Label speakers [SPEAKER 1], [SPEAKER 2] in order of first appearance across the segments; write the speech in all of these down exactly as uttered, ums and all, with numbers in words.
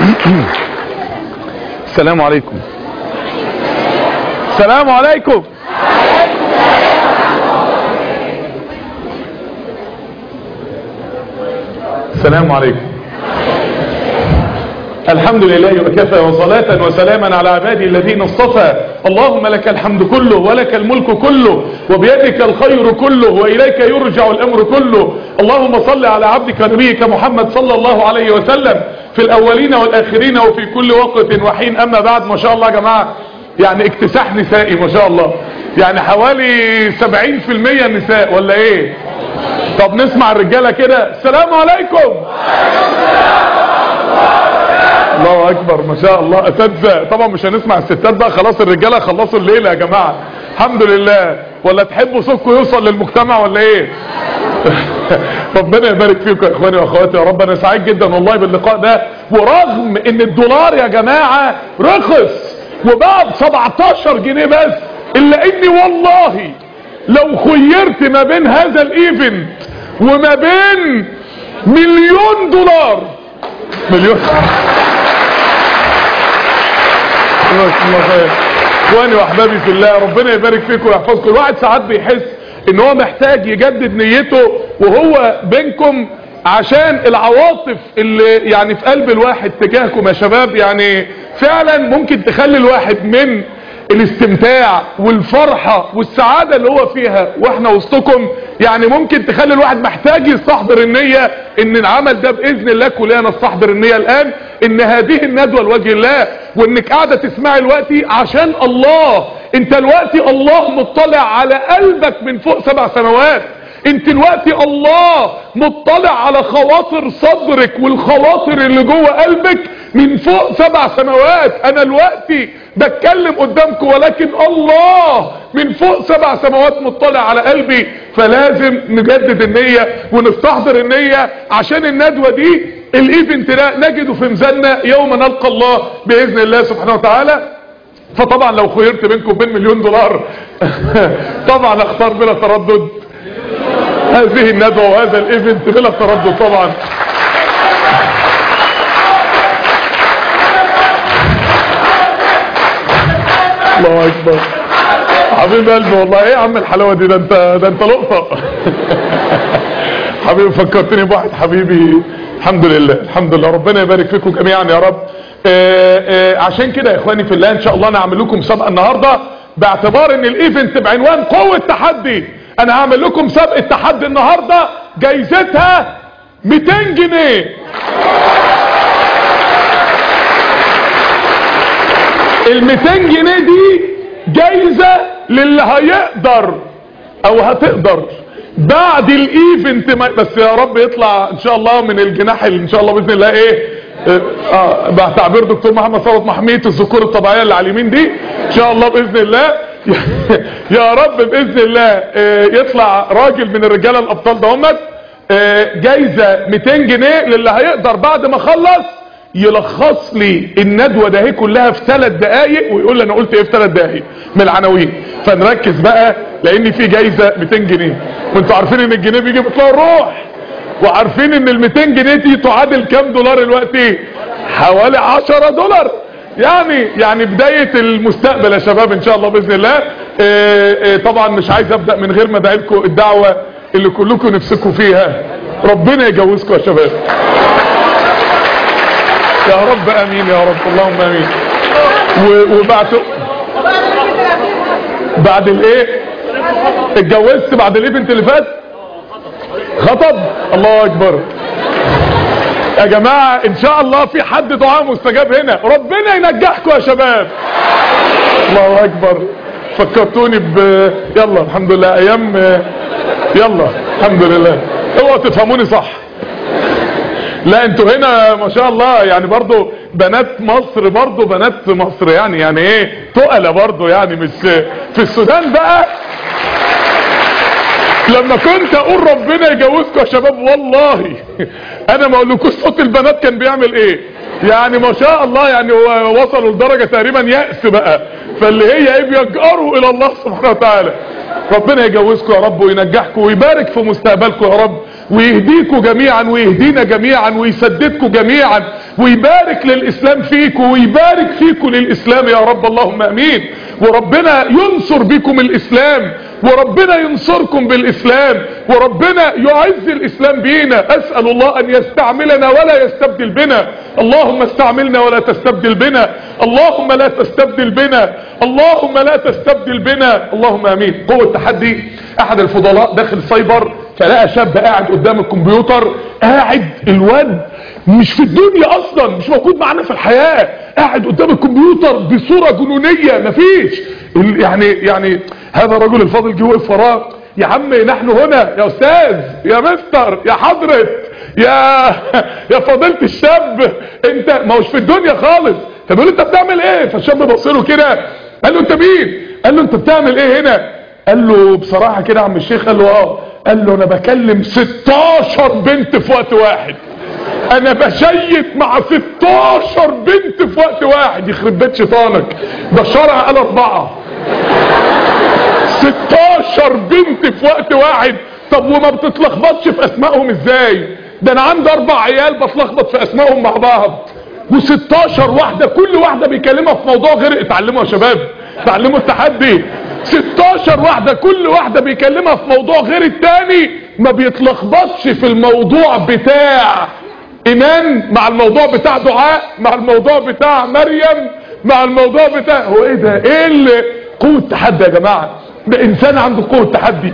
[SPEAKER 1] السلام عليكم. السلام عليكم. السلام عليكم. الحمد لله وكفى وصلاة وسلاما على عبادي الذين اصطفى. اللهم لك الحمد كله ولك الملك كله وبيدك الخير كله وإليك يرجع الأمر كله. اللهم صل على عبدك نبيك محمد صلى الله عليه وسلم في الأولين والآخرين وفي كل وقت وحين. أما بعد، ما شاء الله يا جماعة، يعني اكتساح نسائي ما شاء الله، يعني حوالي سبعين في المية نساء ولا ايه؟ طب نسمع الرجالة كده. السلام عليكم. الله اكبر ما شاء الله. اساتذه طبعا مش هنسمع الستات بقى، خلاص الرجاله خلصوا الليله يا جماعه الحمد لله. ولا تحبوا صوتكم يوصل للمجتمع ولا ايه؟ ربنا يبارك فيكم يا اخواني واخواتي يا رب. انا سعيد جدا والله باللقاء ده، ورغم ان الدولار يا جماعه رخص وبقى سبعتاشر جنيه بس، الا اني والله لو خيرت ما بين هذا الايفنت وما بين مليون دولار مليون الله خير اخواني واحبابي في الله، ربنا يبارك فيكم ويحفظكم. الواحد ساعات بيحس ان هو محتاج يجدد نيته وهو بينكم، عشان العواطف اللي يعني في قلب الواحد تجاهكم يا شباب يعني فعلا ممكن تخلي الواحد من الاستمتاع والفرحة والسعادة اللي هو فيها واحنا وسطكم، يعني ممكن تخلي الواحد محتاج يستحضر النية ان العمل ده باذن الله كلنا نستحضر النية الان، ان هذه الندوة لوجه الله، وانك قاعدة تسمعي دلوقتي عشان الله. انت دلوقتي الله مطلع على قلبك من فوق سبع سنوات. انت دلوقتي الله مطلع على خواطر صدرك والخواطر اللي جوه قلبك من فوق سبع سماوات. انا دلوقتي بتكلم قدامكم، ولكن الله من فوق سبع سماوات مطلع على قلبي. فلازم نجدد النية ونستحضر النية عشان الندوة دي الايفنت ده نجده في ميزاننا يوم نلقى الله باذن الله سبحانه وتعالى. فطبعا لو خيرت بينكم بين مليون دولار طبعا اختار بلا تردد هذه الندوة وهذا الايفنت بلا تردد طبعا. الله اكبر حبيب قلبي والله. ايه يا عم الحلاوه دي؟ ده انت ده انت لقطه. حبيبي فكرتني بواحد حبيبي. الحمد لله الحمد لله، ربنا يبارك فيكم جميعا يا رب. آآ آآ عشان كده يا اخواني في الله ان شاء الله انا هعمل لكم مسابقه النهارده، باعتبار ان الايفنت بعنوان قوه تحدي. انا هعمل لكم مسابقه تحدي النهارده جايزتها ميتين جنيه. ال ميتين جنيه دي جايزه للي هيقدر او هتقدر بعد الايفنت، بس يا رب يطلع ان شاء الله من الجناح ان شاء الله باذن الله ايه اه بتعبير دكتور محمد ثروت محمية الذكور الطبيعيه اللي على اليمين دي ان شاء الله باذن الله. يا رب باذن الله يطلع راجل من الرجاله الابطال ده همت. جايزه ميتين جنيه للي هيقدر بعد ما اخلص يلخص لي الندوه ده هي كلها في ثلاث دقائق ويقول لي انا قلت ايه في ثلاث دقائق من العناوين. فنركز بقى لان في جايزه ميتين جنيه، وانتوا عارفين ان الجنيه بيجي بيطلع الروح، وعارفين ان ال ميتين جنيه دي تعادل كام دولار دلوقتي؟ حوالي عشرة دولار. يعني يعني بدايه المستقبل يا شباب ان شاء الله باذن الله. إيه إيه طبعا مش عايز ابدا من غير ما ادعي لكم الدعوه اللي كلكم نفسكم فيها. ربنا يجوزكم يا شباب يا رب امين يا رب اللهم امين. وبعد بعد الايه اتجوزت بعد الايفنت اللي فات خطب. الله اكبر يا جماعه ان شاء الله في حد دعاء مستجاب هنا. ربنا ينجحكم يا شباب. الله اكبر فكرتوني ب يلا الحمد لله ايام يلا الحمد لله. اوعوا تفهموني صح، لا انتوا هنا ما شاء الله يعني برضو بنات مصر، برضو بنات مصر يعني يعني ايه تقلة برضو، يعني مش في السودان بقى. لما كنت اقول ربنا يجوزكم يا شباب والله انا ما اقولكوش صوت البنات كان بيعمل ايه. يعني ما شاء الله يعني وصلوا لدرجة تقريبا يأس بقى، فاللي هي ايه بيجأروا الى الله سبحانه وتعالى. ربنا يجوزكم يا رب وينجحكم ويبارك في مستقبلكم يا رب، ويهديكم جميعا ويهدينا جميعا ويسددكم جميعا ويبارك للاسلام فيكم ويبارك فيكم للاسلام يا رب، اللهم امين. وربنا ينصر بكم الاسلام، وربنا ينصركم بالاسلام، وربنا يعز الاسلام بينا. اسأل الله ان يستعملنا ولا يستبدل بنا. اللهم استعملنا ولا تستبدل بنا، اللهم لا تستبدل بنا، اللهم لا تستبدل بنا، اللهم امين. قوة تحدي. احد الفضلاء داخل سايبر فلقى شاب قاعد قدام الكمبيوتر، قاعد الواد مش في الدنيا اصلا، مش موجود معانا في الحياة، قاعد قدام الكمبيوتر بصورة جنونية مفيش يعني يعني هذا الرجل الفاضل جه وقف وراه، يا عم نحن هنا يا استاذ يا مستر يا حضرة يا يا فضيلة الشاب، انت ما هوش في الدنيا خالص. فبيقول انت بتعمل ايه؟ فالشاب بصله كده قال له انت مين؟ قال له انت بتعمل ايه هنا؟ قال له بصراحة كده يا عم الشيخ. قال له اه. قال له انا بكلم ستاشر بنت في وقت واحد، انا بشيك مع ستاشر بنت في وقت واحد. يخرب بيت شيطانك، ده الشرع قال اربعة، ستاشر بنت في وقت واحد. طب وما بتتلخبطش في اسمائهم ازاي؟ ده انا عندي اربع عيال بتلخبط في اسمائهم مع بعض، وستاشر واحدة كل واحدة بيكلمها في موضوع غير. اتعلموا يا شباب، اتعلموا التحدي. ستاشر واحدة كل واحدة بيكلمها في موضوع غير التاني، ما بيتلخبطش في الموضوع بتاع ايمان مع الموضوع بتاع دعاء مع الموضوع بتاع مريم مع الموضوع بتاع هو ايه ده؟ ايه اللي قوة تحدي يا جماعة؟ ده انسان عنده قوة تحدي.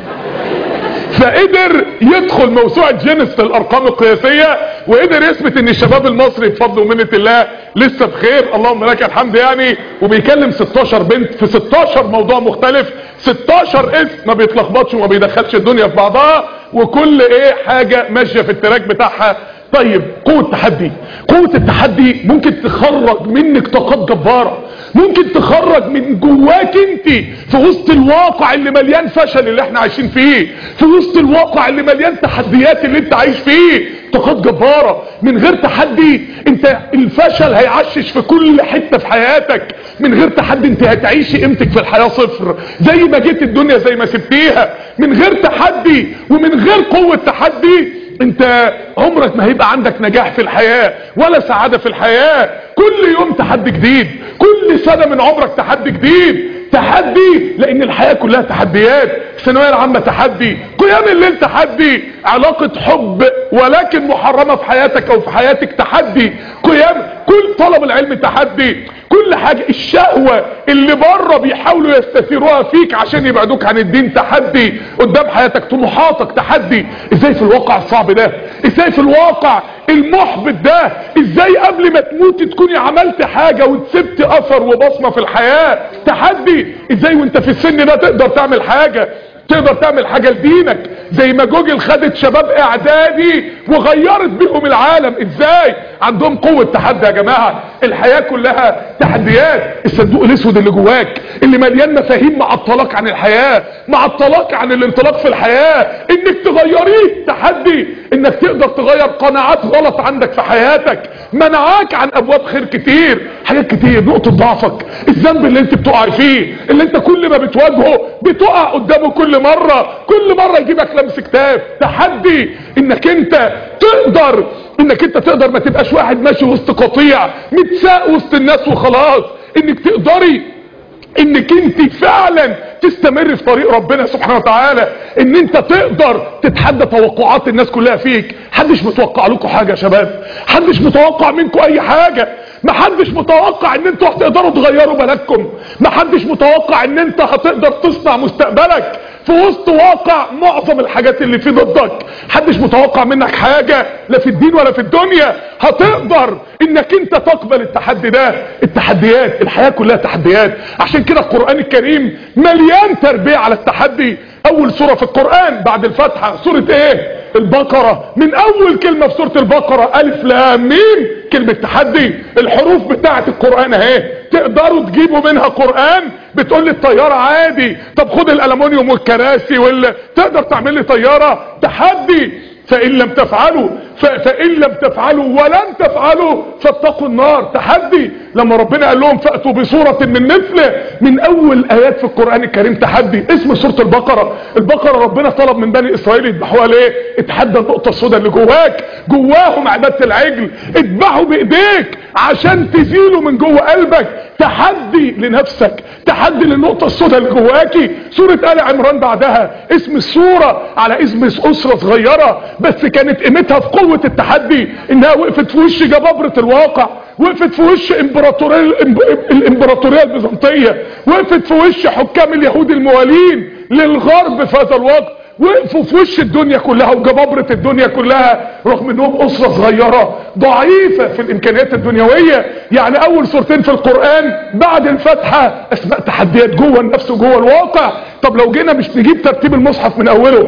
[SPEAKER 1] فقدر يدخل موسوعة جينيس في الارقام القياسية، وقدر يثبت ان الشباب المصري بفضل ومنة الله لسه بخير، اللهم لك الحمد يعني. وبيكلم ستاشر بنت في ستاشر موضوع مختلف، ستاشر اسم ما بيتلخبطش وما بيدخلش الدنيا في بعضها، وكل ايه حاجة ماشية في التراك بتاعها. طيب قوة تحدي. قوة التحدي ممكن تخرج منك طاقات جبارة، ممكن تخرج من جواك انت في وسط الواقع اللي مليان فشل اللي احنا عايشين فيه، في وسط الواقع اللي مليان تحديات اللي انت عايش فيه، طاقات جبارة. من غير تحدي انت الفشل هيعشش في كل حتة في حياتك، من غير تحدي انت هتعيشي قيمتك في الحياة صفر، زي ما جيت الدنيا زي ما سبتيها. من غير تحدي ومن غير قوة تحدي انت عمرك ما هيبقى عندك نجاح في الحياة ولا سعادة في الحياة. كل يوم تحدي جديد، كل سنة من عمرك تحدي جديد. تحدي لان الحياة كلها تحديات. الثانوية العامة تحدي، قيام الليل تحدي، علاقة حب ولكن محرمة في حياتك او في حياتك تحدي، قيام كل طلب العلم تحدي، كل حاجة. الشهوة اللي بره بيحاولوا يستثيروها فيك عشان يبعدوك عن الدين تحدي قدام حياتك. طموحاتك تحدي. ازاي في الواقع الصعب ده، ازاي في الواقع المحبط ده، ازاي قبل ما تموت تكوني عملت حاجة وتسبت اثر وبصمة في الحياة تحدي. ازاي وانت في السن ده تقدر تعمل حاجة، تقدر تعمل حاجة لدينك، زي ما جوجل خدت شباب اعدادي وغيرت بيهم العالم. ازاي عندهم قوة تحدي يا جماعة. الحياة كلها تحديات. الصندوق الاسود اللي جواك اللي مليان مفاهيم معطلاك عن الحياة، معطلاك عن الانطلاق في الحياة، انك تغيريه تحدي. انك تقدر تغير قناعات غلط عندك في حياتك منعاك عن ابواب خير كتير، حاجات كتير. نقطة ضعفك، الذنب اللي انت بتقع فيه، اللي انت كل ما بتواجهه بتقع قدامه كل مرة، كل مرة يجيبك لمس كتاب. تحدي انك انت تقدر، انك انت تقدر ما تبقاش واحد ماشي وسط قطيع متساق وسط الناس وخلاص، انك تقدري انك انت فعلا تستمر في طريق ربنا سبحانه وتعالى، ان انت تقدر تتحدى توقعات الناس كلها فيك. محدش متوقع لكم حاجة يا شباب، محدش متوقع منكم اي حاجة، محدش متوقع ان انتوا هتقدروا تغيروا بلدكم، محدش متوقع ان انت هتقدر تصنع مستقبلك في وسط واقع معظم الحاجات اللي فيه ضدك. محدش متوقع منك حاجة لا في الدين ولا في الدنيا. هتقدر انك انت تقبل التحدي ده. التحديات، الحياة كلها تحديات. عشان كده القرآن الكريم مليان تربية على التحدي. اول سورة في القرآن بعد الفاتحة سورة ايه؟ البقرة. من اول كلمة في سورة البقرة الف لام ميم كلمة تحدي. الحروف بتاعت القرآن اهي تقدروا تجيبوا منها قرآن. بتقول لي الطيارة عادي، طب خد الالومنيوم والكراسي وال... تقدر تعمل لي طيارة؟ تحدي. فإن لم تفعلوا فان لم تفعلوا ولن تفعلوا فاتقوا النار. تحدي لما ربنا قال لهم فاتوا بصورة من مثله، من اول ايات في القرآن الكريم تحدي. اسم سورة البقرة. البقرة ربنا طلب من بني اسرائيل يذبحوها ليه؟ اتحدى النقطة السوداء اللي جواك، جواهم عبادة العجل، اذبحوا بايديك عشان تزيلوا من جوه قلبك. تحدي لنفسك، تحدي للنقطة السوداء اللي جواكي. سورة آل عمران بعدها اسم السورة على اسم اسرة صغيرة بس كانت قيمتها في قوة التحدي انها وقفت في وش جبابرة الواقع، وقفت في وش امبراطورية الامبراطورية البيزنطية، وقفت في وش حكام اليهود الموالين للغرب في هذا الوقت، وقفوا في وش الدنيا كلها وجبابرة الدنيا كلها رغم انهم اسرة صغيرة ضعيفة في الامكانيات الدنيوية. يعني اول سورتين في القرآن بعد الفتحة اسماء تحديات جوه النفس وجوه الواقع. طب لو جينا مش نجيب ترتيب المصحف من اوله،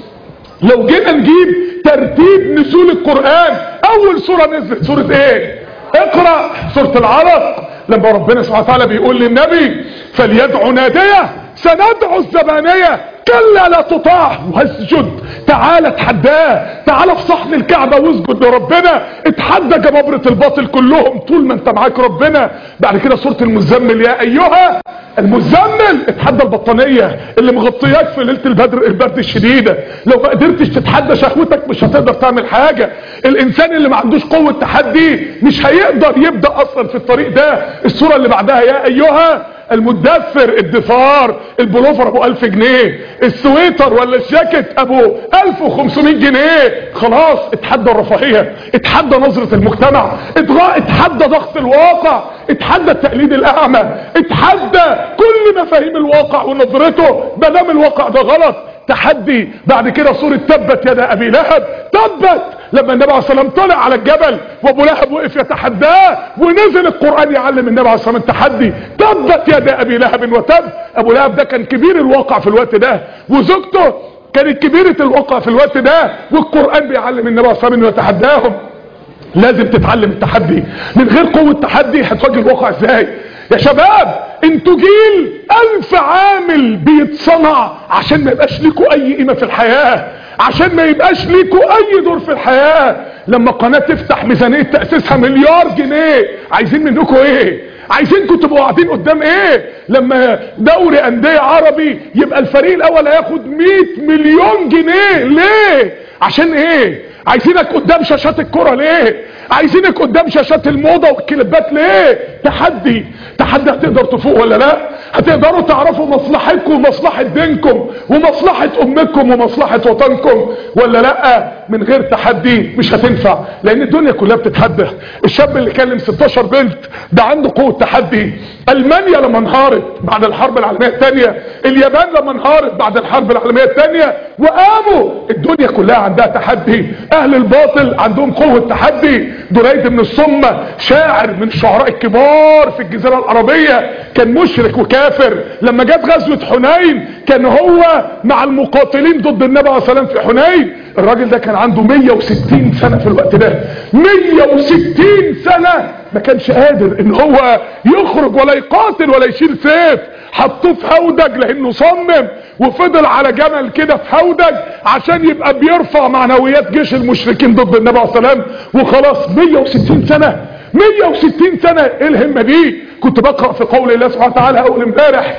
[SPEAKER 1] لو جينا نجيب ترتيب نزول القرآن، اول سورة نزلت سورة ايه؟ اقرأ. سورة العلق لما ربنا سبحانه وتعالى بيقول للنبي فليدعو ناديه سندعو الزبانية كلا لا تطاع واسجد. تعالى اتحداه، تعالى في صحن الكعبة واسجد لربنا، اتحدى جبابرة الباطل كلهم طول ما انت معاك ربنا. بعد كده سورة المزمل يا ايها المزمل، اتحدى البطانية اللي مغطياك في ليلة البدر البرد الشديدة. لو ما قدرتش تتحدى شهوتك مش هتقدر تعمل حاجة. الانسان اللي ما عندوش قوة تحدي مش هيقدر يبدأ اصلا في الطريق ده. السورة اللي بعدها يا ايها المدثر، الدفار، البلوفر ابو الف جنيه، السويتر ولا الجاكيت ابو الف وخمسمائة جنيه. خلاص اتحدى الرفاهية، اتحدى نظرة المجتمع، اتحدى ضغط الواقع، اتحدى التقليد الاعمى، اتحدى كل مفاهيم الواقع ونظرته مادام الواقع ده غلط. تحدي بعد كده سورة تبت يدا ابي لهب. تبت لما النبي عليه الصلاه والسلام طلع على الجبل وابو لهب وقف يتحداه ونزل القرآن يعلم النبي عليه الصلاه والسلام التحدي. تبت يدا ابي لهب وتب. ابو لهب ده كان كبير الواقع في الوقت ده، وزوجته كانت كبيرة الواقع في الوقت ده، والقرآن بيعلم النبي عليه الصلاه والسلام انه يتحداهم. لازم تتعلم التحدي. من غير قوة تحدي هتواجه الواقع ازاي؟ يا شباب انتوا جيل الف عامل بيتصنع عشان ما يبقاش ليكوا اي قيمة في الحياة، عشان ما يبقاش ليكوا اي دور في الحياة. لما قناة تفتح ميزانية تأسيسها مليار جنيه، عايزين منكوا ايه؟ عايزينكم تبقوا قاعدين قدام ايه؟ لما دوري اندية عربي يبقى الفريق الاول هياخد مئة مليون جنيه، ليه؟ عشان ايه؟ عايزينك قدام شاشات الكرة ليه؟ عايزينك قدام شاشات الموضة والكليبات ليه؟ تحدي. تحدي هتقدر تفوق ولا لا؟ هتقدروا تعرفوا مصلحتكم ومصلحة دينكم ومصلحة امكم ومصلحة وطنكم ولا لا؟ من غير تحدي مش هتنفع، لان الدنيا كلها بتتحدى. الشاب اللي كلم ستاشر بنت ده عنده قوة تحدي. المانيا لما انهارت بعد الحرب العالمية الثانية، اليابان لما انهارت بعد الحرب العالمية الثانية، وقاموا الدنيا كلها عندها تحدي. اهل الباطل عندهم قوة تحدي. دريد بن الصمة شاعر من الشعراء الكبار في الجزيرة العربية، كان مشرك وكافر. لما جت غزوة حنين كان هو مع المقاتلين ضد النبي عليه الصلاة والسلام في حنين. الراجل ده كان عنده مية وستين سنة في الوقت ده، مية وستين سنة ما كانش قادر ان هو يخرج ولا يقاتل ولا يشيل سيف. حطوه في هودج لانه صمم، وفضل على جمل كده في هودج عشان يبقى بيرفع معنويات جيش المشركين ضد النبي عليه الصلاة والسلام. وخلاص مية وستين سنة، مية وستين سنة. ايه الهمة دي؟ كنت بقرأ في قول الله سبحانه وتعالى اول امبارح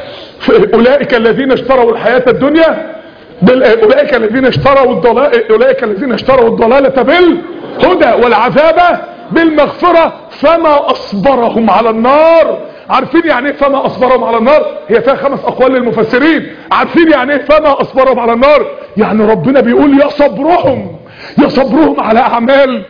[SPEAKER 1] اولئك الذين اشتروا الحياة الدنيا اولئك الذين اشتروا الضلالة اولئك الذين اشتروا الضلالة بالهدى والعذاب بالمغفرة فما اصبرهم على النار. عارفين يعني ايه فما اصبرهم على النار؟ هي فيها خمس اقوال للمفسرين. عارفين يعني ايه فما اصبرهم على النار؟ يعني ربنا بيقول يا صبرهم، يا صبرهم على اعمال.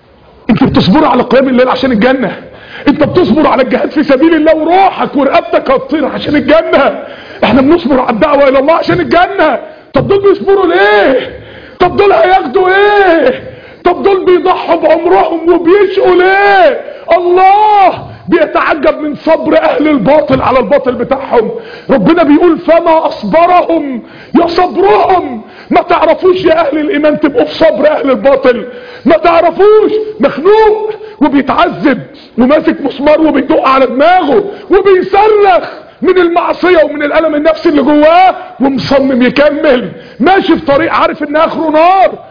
[SPEAKER 1] انت بتصبر على قيام الليل عشان الجنة، انت بتصبر على الجهاد في سبيل الله وروحك ورقبتك هتطير عشان الجنة. احنا بنصبر على الدعوة الى الله عشان الجنة. طب دول بيصبروا ليه؟ طب دول هياخدوا ايه؟ طب دول بيضحوا بعمرهم وبيشقوا ليه؟ الله بيتعجب من صبر اهل الباطل على الباطل بتاعهم. ربنا بيقول فما اصبرهم، يا صبرهم. ما تعرفوش يا اهل الايمان تبقوا في صبر اهل الباطل؟ ما تعرفوش مخنوق وبيتعذب وماسك مسمار وبيدق على دماغه وبيصرخ من المعصية ومن الالم النفسي اللي جواه، ومصمم يكمل ماشي في طريق عارف ان اخره نار،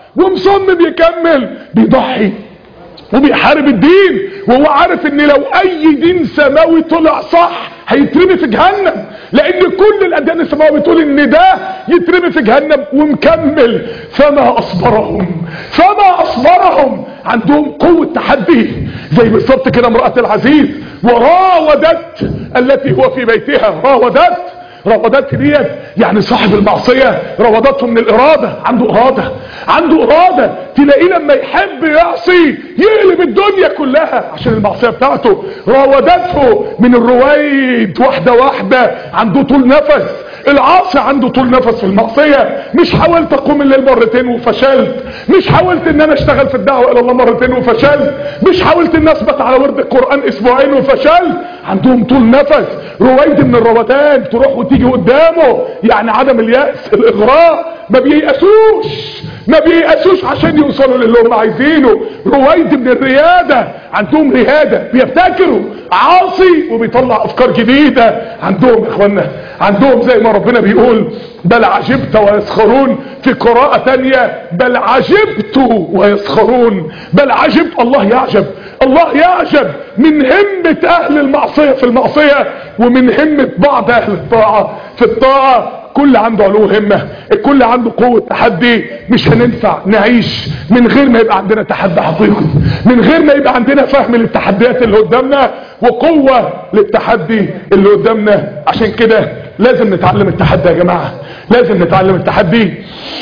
[SPEAKER 1] ومصمم يكمل، بيضحي وبيحارب الدين وهو عارف ان لو اي دين سماوي طلع صح هيترمي في جهنم، لان كل الاديان السماويه بتقول ان ده يترمي في جهنم، ومكمل. فما اصبرهم فما اصبرهم عندهم قوه تحدي، زي بالظبط كده امراه العزيز وراودت التي هو في بيتها. راودت راودت ديت يعني صاحب المعصيه راودته من الاراده، عنده اراده عنده اراده تلاقيه لما يحب يعصي يقلب الدنيا كلها عشان المعصيه بتاعته. راودته من الرويد، واحده واحده، عنده طول نفس. العاصي عنده طول نفس في المعصيه. مش حاولت اقوم الليل مرتين وفشلت، مش حاولت ان انا اشتغل في الدعوه الى الله مرتين وفشلت، مش حاولت ان اثبت على ورد القران اسبوعين وفشلت. عندهم طول نفس. رويد من الروادان، تروح وتيجي قدامه، يعني عدم اليأس، الاغراء، ما بييأسوش ما بييأسوش عشان يوصلوا للي هم عايزينه. رويد من الرياده، عندهم رياده، بيبتكروا. عاصي وبيطلع افكار جديده. عندهم اخوانا عندهم زي ما ربنا بيقول بل عجبت ويسخرون، في قراءة تانية بل عجبت ويسخرون. بل عجبت، الله يعجب الله يعجب من همة اهل المعصية في المعصية، ومن همة بعض اهل الطاعة في الطاعة. كل عنده علو همة، الكل عنده قوة تحدي. مش هننفع نعيش من غير ما يبقى عندنا تحدي حقيقي، من غير ما يبقى عندنا فهم للتحديات اللي قدامنا وقوة للتحدي اللي قدامنا. عشان كده لازم نتعلم التحدي يا جماعة، لازم نتعلم التحدي.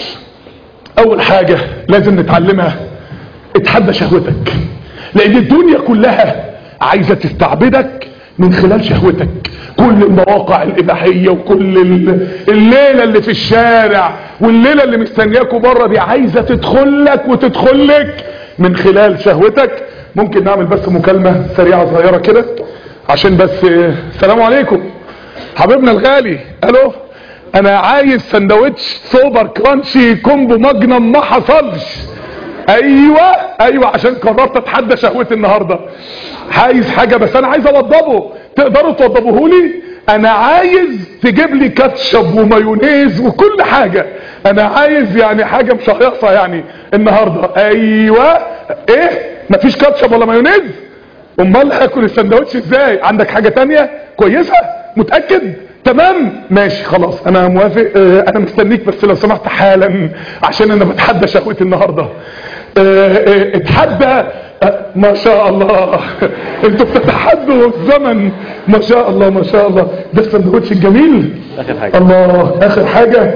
[SPEAKER 1] اول حاجة لازم نتعلمها، اتحدى شهوتك، لان الدنيا كلها عايزة تستعبدك من خلال شهوتك. كل المواقع الاباحيه وكل الليله اللي في الشارع والليله اللي مستنياكوا بره دي عايزه تدخل لك وتدخل لك من خلال شهوتك. ممكن نعمل بس مكالمه سريعه صغيره كده عشان بس. السلام عليكم حبيبنا الغالي. الو، انا عايز سندوتش سوبر كرانشي كومبو ماجنم ما حصلش. ايوه ايوه عشان قررت اتحدى شهوتي النهارده. عايز حاجه بس انا عايز اوضبه، تقدروا توضبوه لي؟ انا عايز تجيب لي كاتشب ومايونيز وكل حاجه. انا عايز يعني حاجه مش هيقصى يعني النهارده. ايوه ايه، مفيش كاتشب ولا مايونيز؟ امال هاكل السندوتش ازاي؟ عندك حاجه تانية كويسه؟ متاكد؟ تمام ماشي خلاص انا موافق. اه انا مستنيك بس لو سمحت حالا عشان انا بتحدى شهوتي النهارده. اه اه اتحدى. اه ما شاء الله انتوا بتتحدوا الزمن. ما شاء الله ما شاء الله. ده السندوتش الجميل.
[SPEAKER 2] اخر حاجه
[SPEAKER 1] الله اخر حاجه.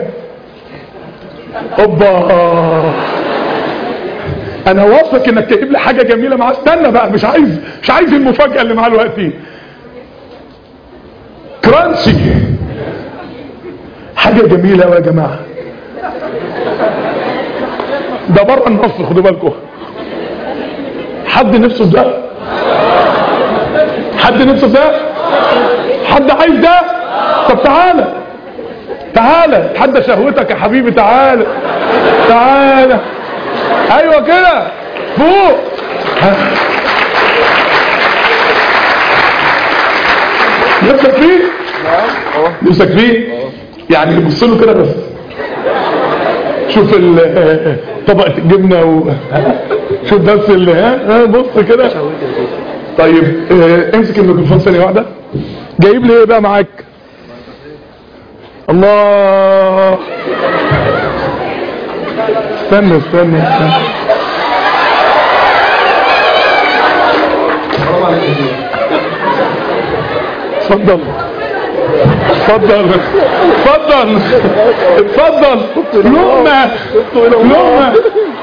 [SPEAKER 1] اوبا انا واثق انك تجيب لي حاجه جميله معاه. استنى بقى، مش عايز مش عايز المفاجاه اللي معاه دلوقتي. كرانشي حاجة جميلة قوي يا جماعة. ده بره النص خدوا بالكم. حد نفسه ده؟ حد نفسه ده؟ حد عايز ده؟ طب تعالى تعالى اتحدى شهوتك يا حبيبي. تعالى تعالى ايوه كده فوق. نفسك فيه؟ نفسك فيه؟ يعني بص له كده بس. شوف طبقة الجبنة و... شوف بس اللي ها بص كده. طيب اه امسك الميكروفون ثانية واحدة. جايب لي ايه بقى معاك؟ الله استنى استنى استنى. اتفضل اتفضل اتفضل اتفضل. لقمة لقمة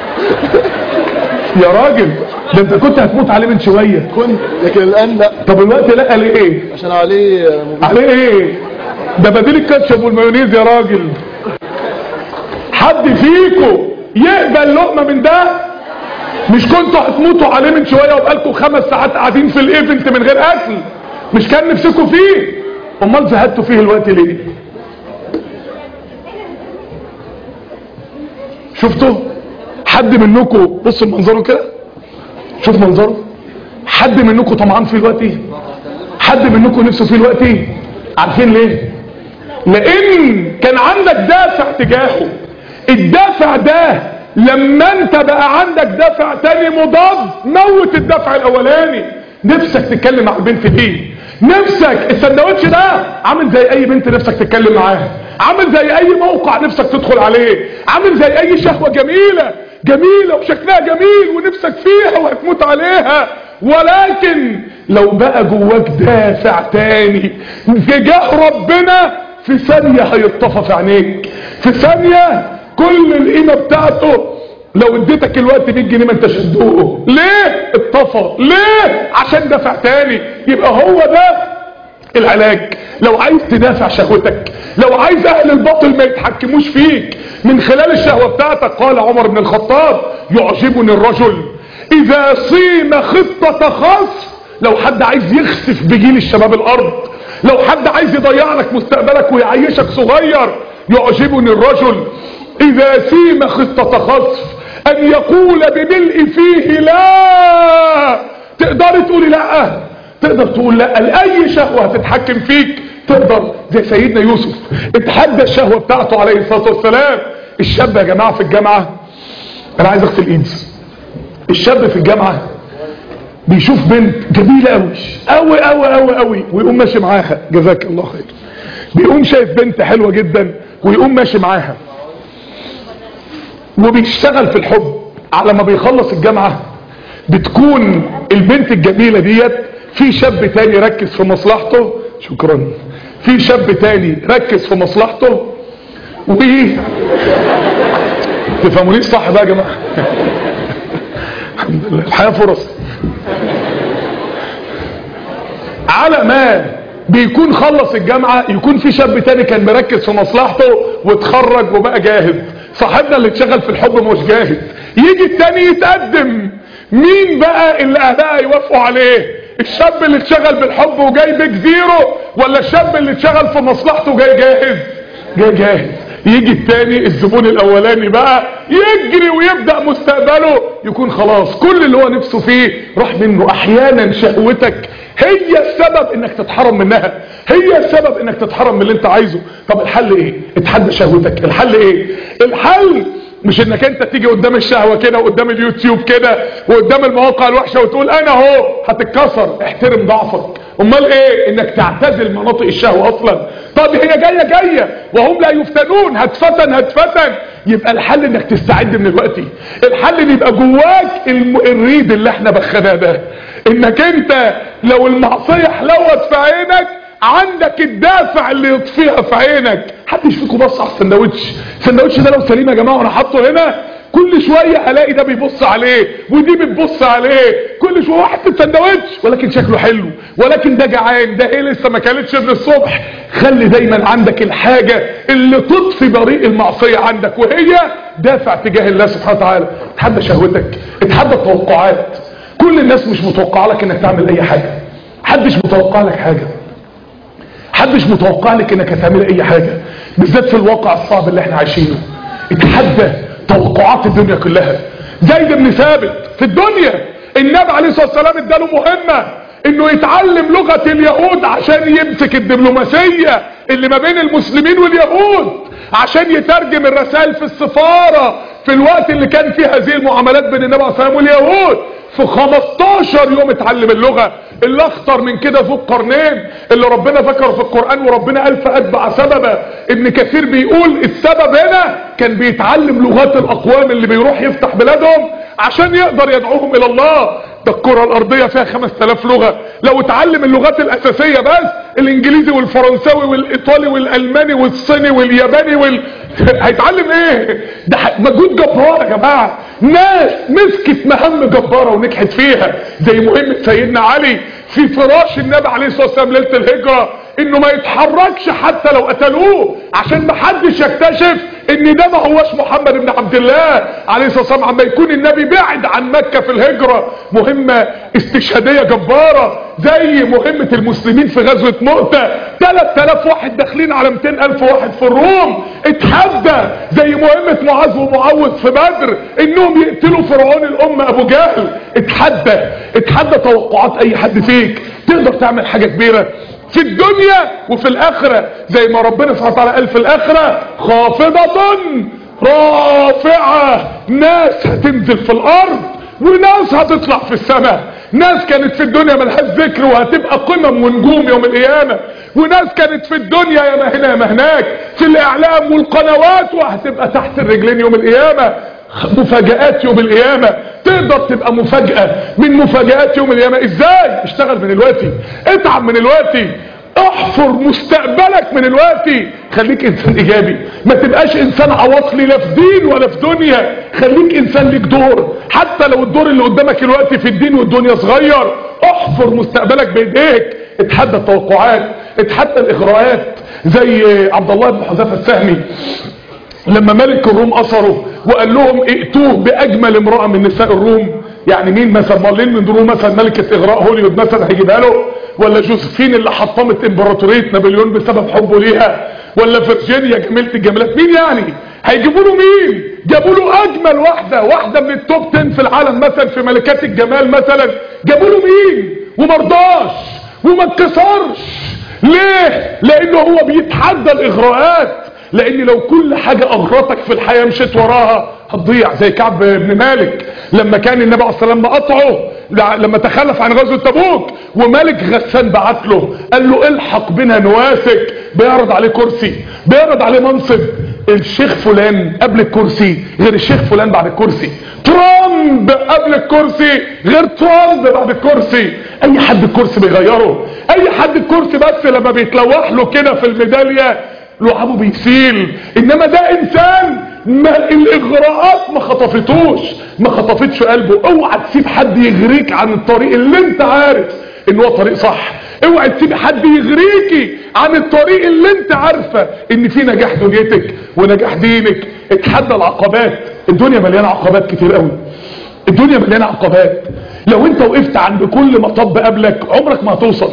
[SPEAKER 1] يا راجل، ده انت كنت هتموت عليه من شوية.
[SPEAKER 2] كنت لكن الان لا.
[SPEAKER 1] طب الوقت لا ليه ايه؟
[SPEAKER 2] عشان عليه مبين.
[SPEAKER 1] عليه ايه؟ ده بديل الكاتشب والمايونيز يا راجل. حد فيكم يقبل لقمة من ده؟ مش كنتوا هتموتوا عليه من شوية وبقالكم خمس ساعات قاعدين في الايفنت من غير اكل؟ مش كان نفسكم فيه؟ امال زهدتوا فيه الوقت ليه؟ شفتوا؟ حد منكم بصوا منظره كده، شوف منظره. حد منكم طمعان فيه الوقت؟ حد منكم نفسه فيه الوقت؟ عارفين ليه؟ لان كان عندك دافع تجاهه. الدافع ده لما انت بقى عندك دافع تاني مضاد موت الدافع الاولاني. نفسك تتكلم مع البنت دي، نفسك السندوتش ده عامل زي اي بنت نفسك تتكلم معاها، عامل زي اي موقع نفسك تدخل عليه، عامل زي اي شهوة جميلة جميلة وشكلها جميل ونفسك فيها وهتموت عليها. ولكن لو بقى جواك دافع تاني تجاه ربنا في ثانية هيطفى في عينيك، في ثانية كل القيمة بتاعته لو اديتك الوقت مية جنيه ما انتش هتدوقه. ليه؟ اتطفى. ليه؟ عشان دافع تاني. يبقى هو ده العلاج. لو عايز تدافع شهوتك، لو عايز اهل الباطل ما يتحكموش فيك من خلال الشهوة بتاعتك، قال عمر بن الخطاب يعجبني الرجل اذا صيم خطة خصف. لو حد عايز يخسف بجيل الشباب الارض، لو حد عايز يضيع لك مستقبلك ويعيشك صغير، يعجبني الرجل اذا سيم خطة خصف ان يقول بملء فيه لا. تقدر تقول لا، تقدر تقول لا لأي شهوة هتتحكم فيك. تقدر زي سيدنا يوسف اتحدى الشهوة بتاعته عليه الصلاة والسلام. الشاب يا جماعة في الجامعة، انا عايز اغسل ايدي، الشاب في الجامعة بيشوف بنت جميلة قوي قوي قوي قوي قوي ويقوم ماشي معاها، جزاك الله خير. بيقوم شايف بنت حلوة جدا ويقوم ماشي معاها، وبيشتغل في الحب. على ما بيخلص الجامعة بتكون البنت الجميلة ديت في شاب تاني ركز في مصلحته، شكرا، في شاب تاني ركز في مصلحته و تفهمونيش صح بقى يا جماعة؟ الحمد لله الحياة فرص. على ما بيكون خلص الجامعة يكون في شاب تاني كان مركز في مصلحته واتخرج وبقى جاهز. صاحبنا اللي اتشغل في الحب مش جاهز. يجي التاني يتقدم، مين بقى اللي اهلها يوافقوا عليه؟ الشاب اللي اتشغل بالحب وجاي بيك زيرو، ولا الشاب اللي اتشغل في مصلحته جاي جاهز؟ جاي جاهز. يجي التاني الزبون الاولاني بقى يجري ويبدأ مستقبله يكون خلاص كل اللي هو نفسه فيه راح منه. احيانا شهوتك هي السبب انك تتحرم منها، هي السبب انك تتحرم من اللي انت عايزه. طب الحل ايه؟ اتحدى شهوتك. الحل ايه؟ الحل مش انك انت تيجي قدام الشهوة كده وقدام اليوتيوب كده وقدام المواقع الوحشة وتقول انا اهو هتتكسر. احترم ضعفك. امال ايه؟ انك تعتزل مناطق الشهوة اصلا. طب هي جاية جاية وهم لا يفتنون، هتفتن هتفتن. يبقى الحل انك تستعد من الوقت. الحل ان يبقى جواك الريد اللي احنا بخناه ده، انك انت لو المعصية حلوت في عينك عندك الدافع اللي يطفيها في عينك. حدش فيكم بص على السندوتش؟ السندوتش ده لو سليم يا جماعه وانا حاطه هنا كل شويه الاقي ده بيبص عليه ودي بتبص عليه، كل شويه واحد في السندوتش ولكن شكله حلو، ولكن ده جعان، ده ايه لسه ما كلتش من الصبح. خلي دايما عندك الحاجه اللي تطفي بريق المعصيه عندك، وهي دافع تجاه الله سبحانه وتعالى. اتحدى شهوتك، اتحدى التوقعات. كل الناس مش متوقعه لك انك تعمل اي حاجه، محدش متوقع لك حاجه، محدش متوقع لك انك هتعمل اي حاجة، بالذات في الواقع الصعب اللي احنا عايشينه. اتحدى توقعات الدنيا كلها. زيد بن ثابت في الدنيا النبي عليه الصلاة والسلام اداله مهمة انه يتعلم لغة اليهود عشان يمسك الدبلوماسية اللي ما بين المسلمين واليهود، عشان يترجم الرسائل في السفارة في الوقت اللي كان فيه هذه المعاملات بين النبي عليه الصلاة والسلام واليهود. في خمستاشر يوم اتعلم اللغة. اللي اخطر من كده ذو القرنين اللي ربنا ذكره في القرآن وربنا قال فأتبع سببا. ابن كثير بيقول السبب هنا كان بيتعلم لغات الاقوام اللي بيروح يفتح بلادهم عشان يقدر يدعوهم الى الله. ده الكرة الارضية فيها خمس تلاف لغة، لو اتعلم اللغات الاساسية بس الانجليزي والفرنساوي والايطالي والالماني والصيني والياباني وال... هيتعلم ايه؟ ده مجهود جبار يا جماعة. ناس مسكت مهام جبارة ونجحت فيها، زي مهمة سيدنا علي في فراش النبي عليه الصلاة والسلام ليلة الهجرة انه ما يتحركش حتى لو قتلوه عشان ما حدش يكتشف ان ده ما هوش محمد بن عبد الله عليه الصلاة والسلام. عما يكون النبي بعد عن مكة في الهجرة، مهمة استشهادية جبارة زي مهمة المسلمين في غزوة مؤتة. ثلاث آلاف واحد داخلين على مئتين ألف واحد في الروم. اتحدى زي مهمة معاذ ومعوذ في بدر انهم يقتلوا فرعون الامة ابو جهل. اتحدى اتحدى توقعات اي حد فيك. تقدر تعمل حاجة كبيرة في الدنيا وفي الاخرة، زي ما ربنا سبحانه وتعالى قال في الاخرة خافضة رافعة، ناس هتنزل في الارض وناس هتطلع في السماء، ناس كانت في الدنيا ملهاش ذكر وهتبقى قمم ونجوم يوم القيامة، وناس كانت في الدنيا يا ما هنا يا ما هناك في الاعلام والقنوات وهتبقى تحت الرجلين يوم القيامة. مفاجآت يوم القيامة، تقدر تبقى مفاجأة من مفاجآت يوم القيامة. ازاي؟ اشتغل من الوقتي، اتعب من الوقتي، احفر مستقبلك من الوقتي، خليك انسان ايجابي، ما تبقاش انسان عواطلي لا في دين ولا في دنيا، خليك انسان ليك دور، حتى لو الدور اللي قدامك الوقت في الدين والدنيا صغير، احفر مستقبلك بايديك. اتحدى التوقعات، اتحدى الاغراءات، زي عبد الله بن حذافة السهمي لما ملك الروم اثره وقال لهم ائتوه باجمل امرأة من نساء الروم. يعني مين مثلا؟ مارلين من دروم مثلا ملكة اغراء هوليوود مثلا هيجيبها له؟ ولا جوزفين اللي حطمت امبراطورية نابليون بسبب حبه ليها؟ ولا فيرجينيا جميلة الجمالات؟ مين يعني؟ هيجيبوا له مين؟ جابوا له اجمل واحدة، واحدة من التوب عشرة في العالم مثلا في ملكات الجمال مثلا، جابوا له مين؟ ومرضاش وما اتكسرش. ليه؟ لانه هو بيتحدى الاغراءات، لان لو كل حاجة اغرتك في الحياة مشيت وراها هتضيع. زي كعب بن مالك لما كان النبي عليه الصلاه والسلام قطعه لما تخلف عن غزوه تبوك، وملك غسان بعت له قال له الحق بنا نواسك، بيعرض عليه كرسي، بيعرض عليه منصب. الشيخ فلان قبل الكرسي غير الشيخ فلان بعد الكرسي، ترامب قبل الكرسي غير ترامب بعد الكرسي. اي حد الكرسي بيغيره، اي حد الكرسي بس لما بيتلوح له كده في الميداليه لعابه بيسيل. انما ده انسان ما الاغراءات ما خطفتوش، ما خطفتش قلبه. اوعى تسيب حد يغريك عن الطريق اللي انت عارف ان هو طريق صح، اوعى تسيب حد يغريكي عن الطريق اللي انت عارفه ان في نجاح دنيتك ونجاح دينك. اتحدى العقبات، الدنيا مليانه عقبات كتير قوي، الدنيا مليانه عقبات. لو انت وقفت عند كل مطب قبلك عمرك ما هتوصل.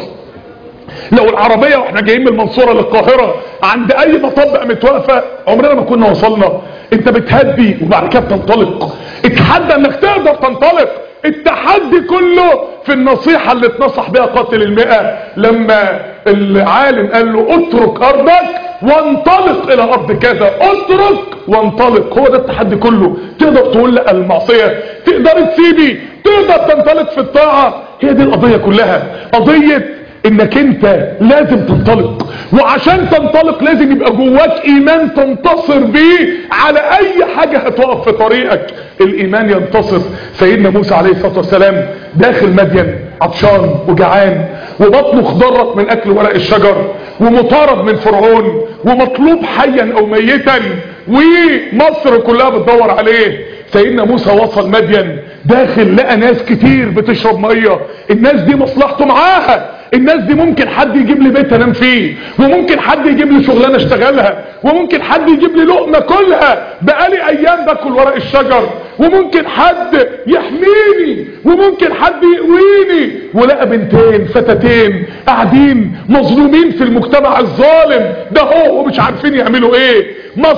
[SPEAKER 1] لو العربية واحنا جايين من المنصورة للقاهرة عند اي مطب قامت واقفة عمرنا ما كنا وصلنا. انت بتهدي وبعد كده بتنطلق. اتحدى انك تقدر تنطلق. التحدي كله في النصيحة اللي اتنصح بها قاتل المئة لما العالم قال له اترك ارضك وانطلق الى ارض كذا، اترك وانطلق. هو ده التحدي كله. تقدر تقول لا المعصية، تقدر تسيبي، تقدر تنطلق في الطاعة. هي دي القضية كلها، قضية انك انت لازم تنطلق. وعشان تنطلق لازم يبقى جواك ايمان تنتصر بيه على اي حاجة هتقف في طريقك. الايمان ينتصر. سيدنا موسى عليه الصلاة والسلام داخل مدين عطشان وجعان وبطنه خضرت من اكل ورق الشجر ومطارد من فرعون ومطلوب حيا او ميتا ومصر كلها بتدور عليه. سيدنا موسى وصل مدين، داخل لقى ناس كتير بتشرب مية. الناس دي مصلحته معاها، الناس دي ممكن حد يجيب لي بيت انام فيه، وممكن حد يجيب لي شغلانه اشتغلها، وممكن حد يجيب لي لقمه كلها، بقالي ايام باكل ورق الشجر، وممكن حد يحميني، وممكن حد يقويني. ولقى بنتين فتاتين قاعدين مظلومين في المجتمع الظالم ده، هو ومش عارفين يعملوا ايه.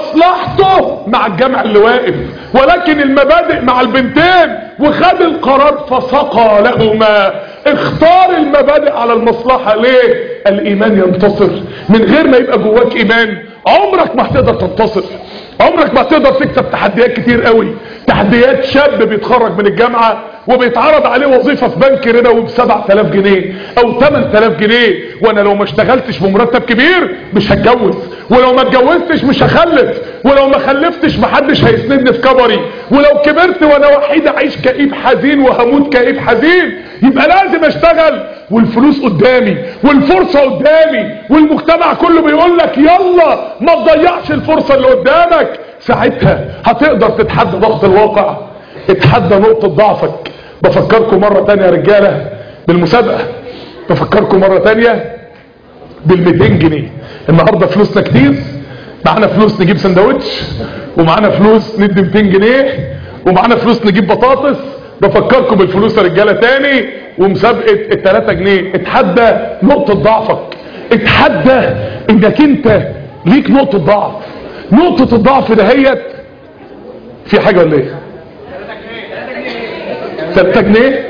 [SPEAKER 1] مصلحته مع الجمع اللي واقف، ولكن المبادئ مع البنتين. وخد القرار فسقى لهما، اختار المبادئ على المصلحة. ليه؟ الايمان ينتصر. من غير ما يبقى جواك ايمان عمرك ما هتقدر تنتصر، عمرك ما هتقدر تكسب. تحديات كتير قوي، تحديات شاب بيتخرج من الجامعة وبيتعرض عليه وظيفة في بنك ربوي بسبعة آلاف جنيه او ثمانية آلاف جنيه، وانا لو ما اشتغلتش بمرتب كبير مش هتجوز، ولو ما اتجوزتش مش هخلف، ولو ما خلفتش محدش هيسندني في كبري، ولو كبرت وانا وحيد اعيش كئيب حزين وهموت كئيب حزين. يبقى لازم اشتغل، والفلوس قدامي والفرصة قدامي والمجتمع كله بيقول لك يلا ما تضيعش الفرصة اللي قدامك. ساعتها هتقدر تتحدى ضغط الواقع، اتحدى نقطة ضعفك. بفكركم مرة تانية يا رجالة بالمسابقة، بفكركم مرة تانية بالميتين جنيه. النهاردة فلوسنا كتير، معانا فلوس نجيب سندوتش، ومعانا فلوس ندي ميتين جنيه، ومعانا فلوس نجيب بطاطس. بفكركم بالفلوس يا رجالة تاني ومسابقة التلاتة جنيه. اتحدى نقطة ضعفك، اتحدى انك انت ليك نقطة ضعف. نقطة الضعف دهيت في حاجة ولا ايه؟ تلاتة جنيه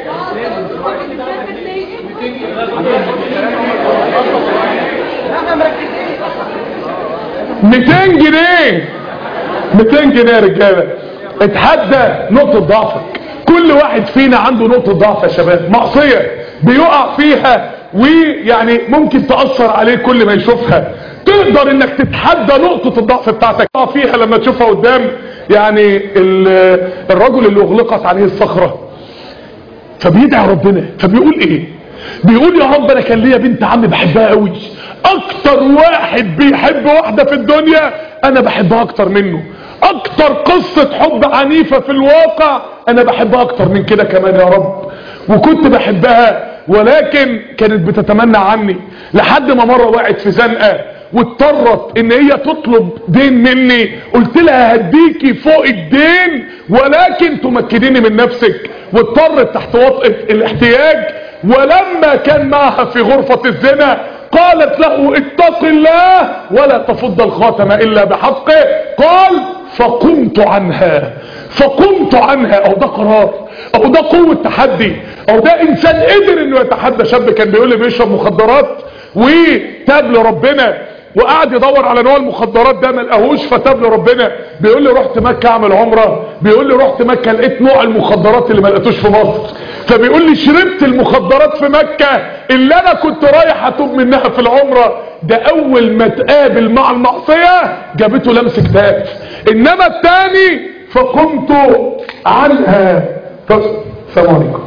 [SPEAKER 1] ميتين جنيه مئتين جنيه يا رجاله. اتحدى نقطه ضعفك. كل واحد فينا عنده نقطه ضعف يا شباب، معصيه بيقع فيها ويعني ممكن تاثر عليه كل ما يشوفها. تقدر انك تتحدى نقطه الضعف بتاعتك تقع فيها لما تشوفها قدام. يعني الرجل اللي اغلقت عليه الصخره فبيدعي ربنا، فبيقول ايه؟ بيقول يا رب انا كان ليا بنت عمي بحبها قوي، اكتر واحد بيحب واحده في الدنيا انا بحبها اكتر منه، اكتر قصه حب عنيفه في الواقع انا بحبها اكتر من كده كمان يا رب، وكنت بحبها ولكن كانت بتتمنى عني، لحد ما مره وقعت في زنقه واضطرت ان هي تطلب دين مني، قلت لها هديكي فوق الدين ولكن تمكنيني من نفسك، واضطرت تحت وطئة الاحتياج. ولما كان معها في غرفة الزنا قالت له اتق الله ولا تفض الخاتم الا بحقه، قال فقمت عنها فقمت عنها. او ده قرار، او ده قوة تحدي، او ده انسان قدر انه يتحدى. شاب كان بيقول لي بيشرب مخدرات وتاب لربنا وقعد يدور على نوع المخدرات ده ما لقاهوش فتاب لربنا. بيقول لي رحت مكة اعمل عمره، بيقول لي رحت مكة لقيت نوع المخدرات اللي ما لقيتوش في مصر، فبيقول لي شربت المخدرات في مكة اللي انا كنت رايح اتوب منها في العمره. ده اول ما تقابل مع المعصيه جابته لمس كتاب، انما الثاني فقمت عنها. السلام عليكم.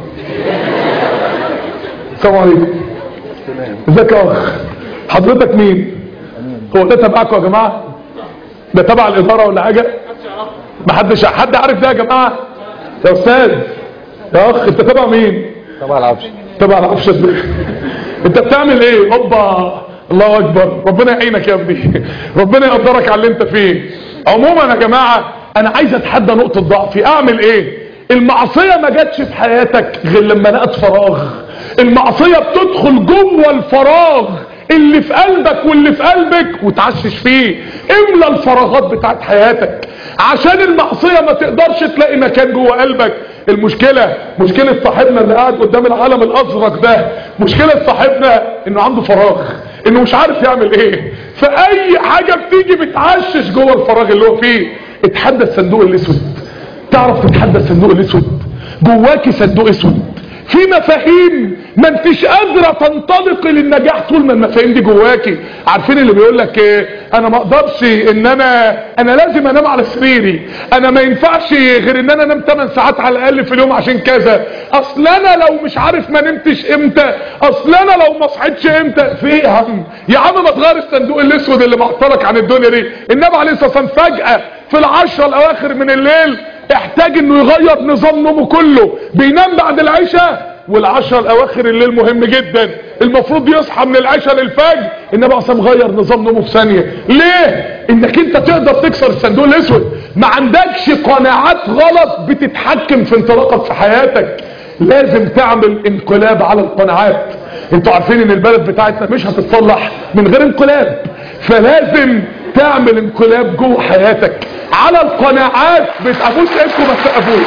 [SPEAKER 1] السلام عليكم. ازيك يا اخ؟ حضرتك مين؟ هو ده تبعكم يا جماعه؟ ده تبع الاداره ولا حاجه؟ محدش حد عارف ده يا جماعه؟ يا استاذ يا اخ انت تبع مين؟
[SPEAKER 2] تبع العفش.
[SPEAKER 1] تبع العفش. انت بتعمل ايه؟ اوبا الله اكبر، ربنا يعينك يا ابني، ربنا يقدرك على اللي انت فيه. عموما يا جماعه انا عايز اتحدى نقطه ضعفي. اعمل ايه؟ المعصيه ما جاتش في حياتك غير لما لقت فراغ. المعصيه بتدخل جوه الفراغ اللي في قلبك واللي في قلبك وتعشش فيه. املى الفراغات بتاعت حياتك عشان المعصيه ما تقدرش تلاقي مكان جوه قلبك. المشكله مشكله صاحبنا اللي قاعد قدام العالم الازرق ده، مشكله صاحبنا انه عنده فراغ، انه مش عارف يعمل ايه، فاي حاجه بتيجي بتعشش جوه الفراغ اللي هو فيه. اتحدى الصندوق الاسود. تعرف تتحدى الصندوق الاسود؟ جواكي صندوق اسود في مفاهيم ما انتش قادره تنطلق للنجاح طول ما المفاهيم دي جواكي. عارفين اللي بيقول لك ايه؟ انا ما اقدرش ان انا انا لازم انام على سريري، انا ما ينفعش غير ان انا انام ثمان ساعات على الاقل في اليوم عشان كذا، اصل انا لو مش عارف ما نمتش امتى، اصل انا لو ما صحيتش امتى. في ايه يا عم؟ يا عم ما تغير الصندوق الاسود اللي معطلك عن الدنيا دي. النبي عليه الصلاه والسلام فجاه في العشره الاواخر من الليل احتاج انه يغير نظام نومه كله، بينام بعد العشاء والعشرة الاواخر الليل مهم جدا، المفروض يصحى من العشاء للفجر. النبي اصلا غير نظام نومه في ثانيه. ليه؟ انك انت تقدر تكسر الصندوق الاسود. ما عندكش قناعات غلط بتتحكم في انطلاقك في حياتك. لازم تعمل انقلاب على القناعات. انتوا عارفين ان البلد بتاعتنا مش هتتصلح من غير انقلاب، فلازم تعمل انقلاب جوه حياتك على القناعات. بتقابوش ايدكم ما تقابوش.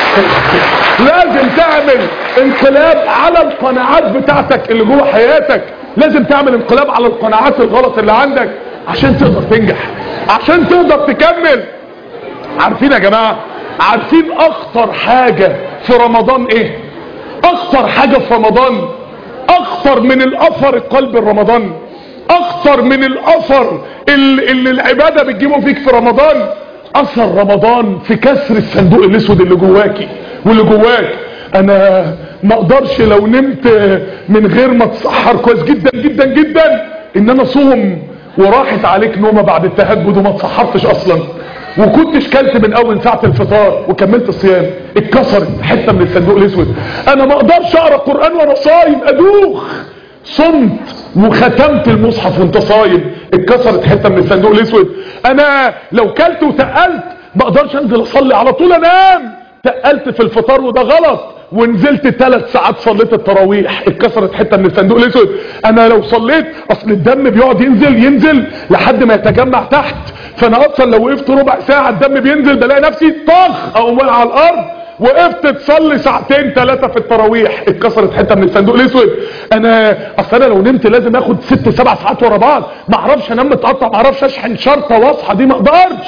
[SPEAKER 1] لازم تعمل انقلاب على القناعات بتاعتك اللي جوه حياتك. لازم تعمل انقلاب على القناعات الغلط اللي عندك عشان تقدر تنجح، عشان تقدر تكمل. عارفين يا جماعه، عارفين اخطر حاجه في رمضان ايه؟ اخطر حاجه في رمضان، اخطر من الاثر القلب الرمضان، اخطر من الاثر اللي, اللي العباده بتجيبه فيك في رمضان، اثر رمضان في كسر الصندوق الاسود اللي جواكي واللي جواك. انا ما اقدرش لو نمت من غير ما اتسحر كويس جدا جدا جدا ان انا صوم وراحت عليك نومه بعد التهجد وما اتسحرتش اصلا وكنتش كلت من اول ساعه الفطار وكملت الصيام. اتكسرت حته من الصندوق الاسود. انا ما اقدرش اقرا قران وانا صايم ادوخ. صمت وختمت المصحف وانت صايم، اتكسرت حته من الصندوق الاسود. انا لو كلت وتقلت ما اقدرش انزل اصلي على طول انام، تقلت في الفطار وده غلط ونزلت ثلاث ساعات صليت التراويح، اتكسرت حته من الصندوق الاسود. انا لو صليت اصل الدم بيقعد ينزل ينزل لحد ما يتجمع تحت، فانا اصلا لو وقفت ربع ساعه الدم بينزل بلاقي نفسي طخ اقوم واقع على الارض. وقفت تصلي ساعتين ثلاثه في التراويح، اتكسرت حته من الصندوق الاسود. انا اصل انا لو نمت لازم اخد ست سبع ساعات ورا بعض، ما اعرفش انام متقطع، ما اعرفش اشحن شرطه واصحى، دي ما اقدرش.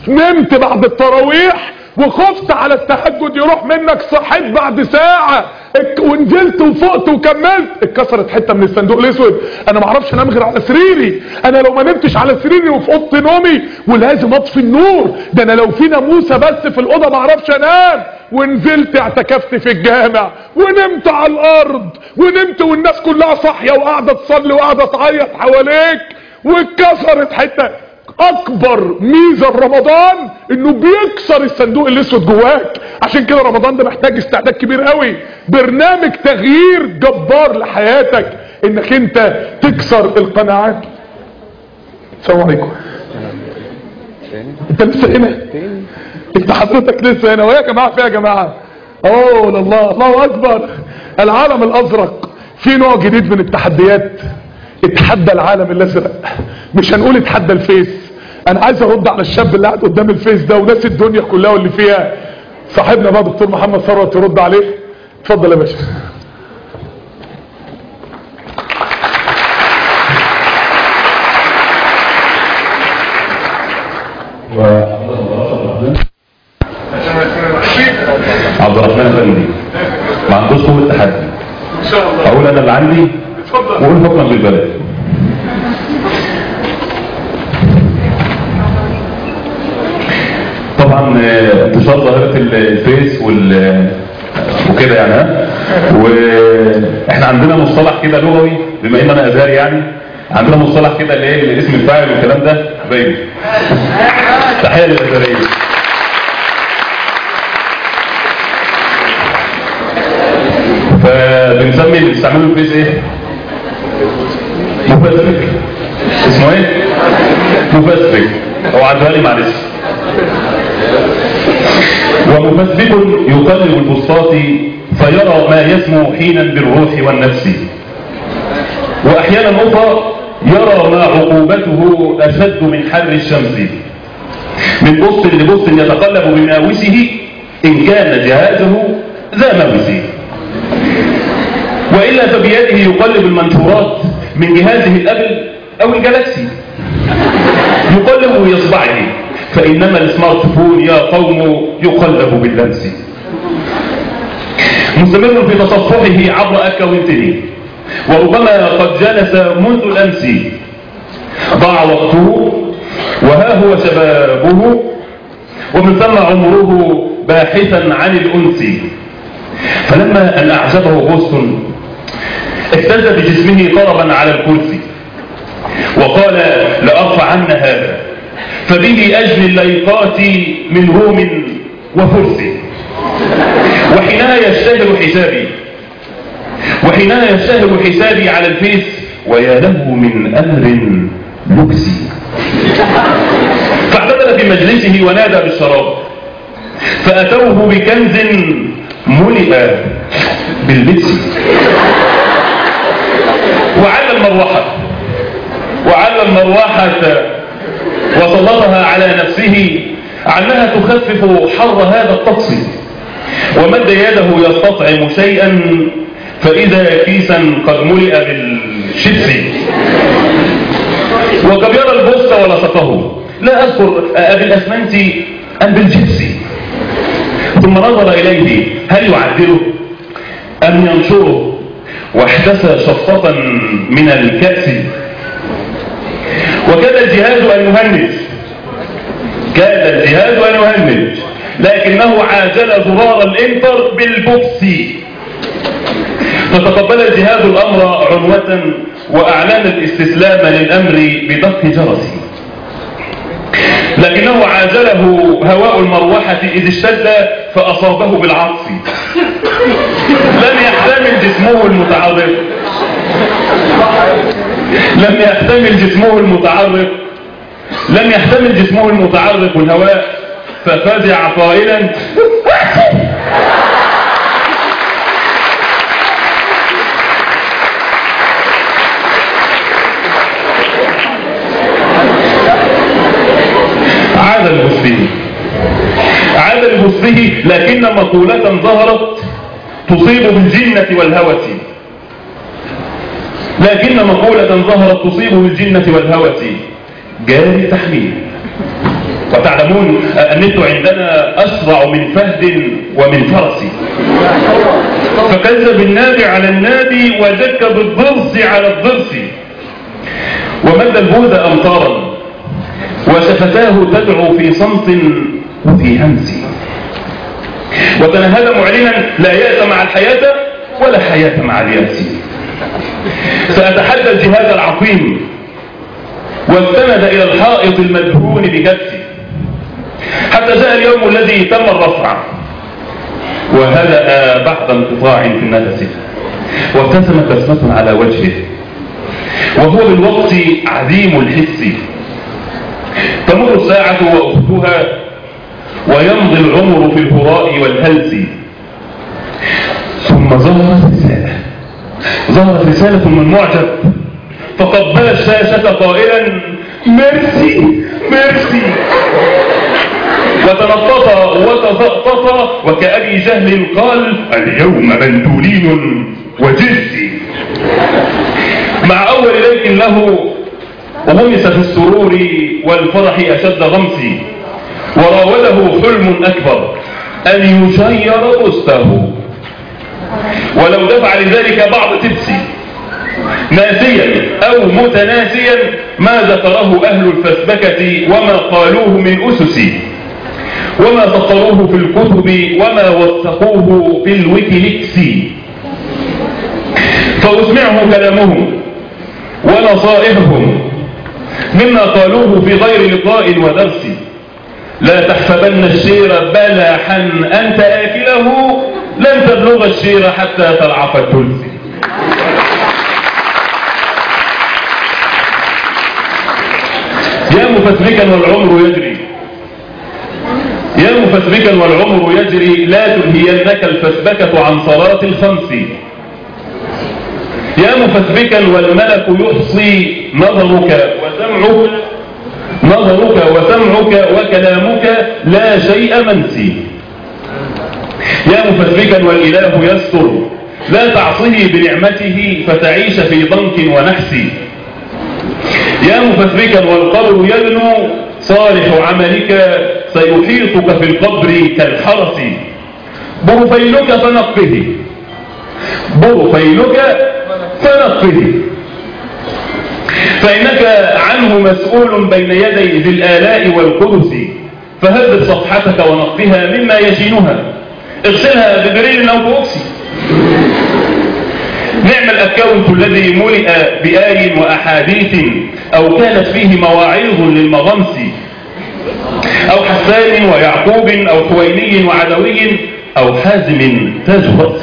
[SPEAKER 1] نمت بعد التراويح وخفت على التهجد يروح منك، صحيت بعد ساعة ونزلت وفقت وكملت، اتكسرت حتة من الصندوق الاسود. انا ما اعرفش انام غير على سريري، انا لو ما نمتش على سريري وفي اوضه نومي ولازم اطفي النور، ده انا لو في ناموسه بس في الاوضه ما اعرفش انام. ونزلت اعتكفت في الجامع ونمت على الارض، ونمت والناس كلها صاحيه وقاعده تصلي وقاعده تعيط حواليك، واتكسرت حته. اكبر ميزه رمضان انه بيكسر الصندوق الاسود جواك، عشان كده رمضان ده محتاج استعداد كبير قوي، برنامج تغيير جبار لحياتك، انك انت تكسر القناعات. السلام عليكم. انت لسه هنا؟ انت حضرتك لسه هنا؟ ويا جماعه فيها يا جماعه، اوه الله الله اكبر. العالم الازرق في نوع جديد من التحديات، اتحدى العالم الازرق، مش هنقول اتحدى الفيس. انا عايز ارد على الشاب اللي قاعد قدام الفيس ده وناس الدنيا كلها واللي فيها. صاحبنا بقى دكتور محمد ثروت يرد عليه. اتفضل يا باشا.
[SPEAKER 3] عبد الرحمن افندي ما عندوش قوه تحدي
[SPEAKER 1] ان شاء الله.
[SPEAKER 3] اقول انا اللي عندي
[SPEAKER 1] اتفضل.
[SPEAKER 3] وقول حكما بالبلد. طبعا انتشار ظاهره الفيس وال وكده يعني ها، واحنا عندنا مصطلح كده لغوي بما ان انا ازهري يعني، عندنا مصطلح كده اللي هي الاسم الفاعل والكلام ده باين. تحيه للازهريه. فبنسمي اللي بيستعملوا الفيس ايه؟ مفسرك. اسمه ايه؟ مفسرك. هو عدها لي معلش. ومفسرك يقلب البساط فيرى ما يسمو حينا بالروح والنفس، واحيانا اخرى يرى ما عقوبته اشد من حر الشمس، من بص لبص يتقلب بماوسه ان كان جهازه ذا موس، وإلا فبيده يقلب المنشورات من جهازه الأبل أو الجالاكسي، يقلب بإصبعه، فإنما السمارت فون يا قوم يقلب باللمس. مستمر في تصفحه عبر أكاونته، وربما قد جلس منذ الأمس، ضاع وقته وها هو شبابه، ومن ثم عمره باحثا عن الأنس. فلما أن أعجبه بوست اهتز بجسمه طربا على الكرسي وقال لأرفع عنا هذا فبه أجل الليقات من روم وفرس، وحينها يشتهر حسابي وحينها يشتهر حسابي على الفيس، ويا له من أمر لكسي. فاعتدل في مجلسه ونادى بالشراب، فأتوه بكنز ملئ باللبس، وعلى المروحة وعلى المروحة وسلطها على نفسه عنها تخفف حر هذا الطقس، ومد يده يستطعم شيئا فإذا كيسا قد ملئ بالشبس، وقد يرى البوست ولصقه، لا أذكر بالأسمنت أم بالجبس، ثم نظر إليه هل يعدله أم ينشره، واحتسى شفطة من الكأس. وكاد الجهاز أن يهنج كاد الجهاز أن يهنج لكنه عاجل زرار الانتر بالبوكس، فتقبل الجهاز الأمر عنوة وأعلن الاستسلام للأمر بدق جرس، لكنه عاجله هواء المروحة إذ اشتد فأصابه بالعطف. لم يحتمل جسمه المتعرق لم يحتمل جسمه المتعرق لم يحتمل جسمه المتعرق الهواء، ففزع قائلا عاد لبصه عاد لبصه لكن مقولة ظهرت تصيب بالجنة والهوة لكن مقولة ظهرت تصيب بالجنة والهوة جاري تحميل وتعلمون النت عندنا أسرع من فهد ومن فرس. فكذب النابي على النابي وجك بالضرس على الضرس، ومد البوذ أمطارا وشفتاه تدعو في صمت وفي همس، وتنهد معلنا لا يأس مع الحياة ولا حياة مع اليأس. سأتحدى الجهاز العقيم واستند إلى الحائط المدهون بكبسي حتى جاء اليوم الذي تم الرفع، وهدأ بعد انقطاع في النفس، وابتسمت بسمة على وجهه، وهو بالوقت عديم الحس. تمر الساعة وأختها ويمضي العمر في الهراء والهلس، ثم ظهرت رسالة ظهرت رسالة من معجب، فقبل الشاشة قائلا ميرسي ميرسي، وتنطط وتزقطط وكأبي جهل قال اليوم بندولين وجرسي، مع أول ليك له وغمس في السرور والفرح أشد غمسي، وراوده حلم أكبر أن يشير بسته، ولو دفع لذلك بعض تبسي ناسيا أو متناسيا ما ذكره أهل الفسبكة وما قالوه من أسس، وما سطروه في الكتب وما وثقوه في الويكيليكس، فأسمعه كلامهم ونصائحهم مما قالوه في غير لقاء ودرس. لا تحسبن الشير بلحا أنت آكله، لن تبلغ الشير حتى تلعق الدلس. يا مفسبكا والعمر يجري يا مفسبكا والعمر يجري، لا تلهينك الفسبكة عن صلاة الخمس. يا مفسبكا والملك يحصي نظرك وسمعك نظرك وسمعك وكلامك لا شيء منسي. يا مفسبكا والإله يستر، لا تعصه بنعمته فتعيش في ضنك ونحس. يا مفسبكا والقبر يدنو، صالح عملك سيحيطك في القبر كالحرس. برفيلك فنقه برفيلك فنقه فإنك عنه مسؤول بين يدي ذي الآلاء والقدس. فهذب صفحتك ونقها مما يشينها، اغسلها ببريل أو بوكسي. نعم الأكاونت الذي ملئ بآي وأحاديث أو كانت فيه مواعظ للمغمس، أو حسان ويعقوب أو حويني وعدوي أو حازم تاج رأس.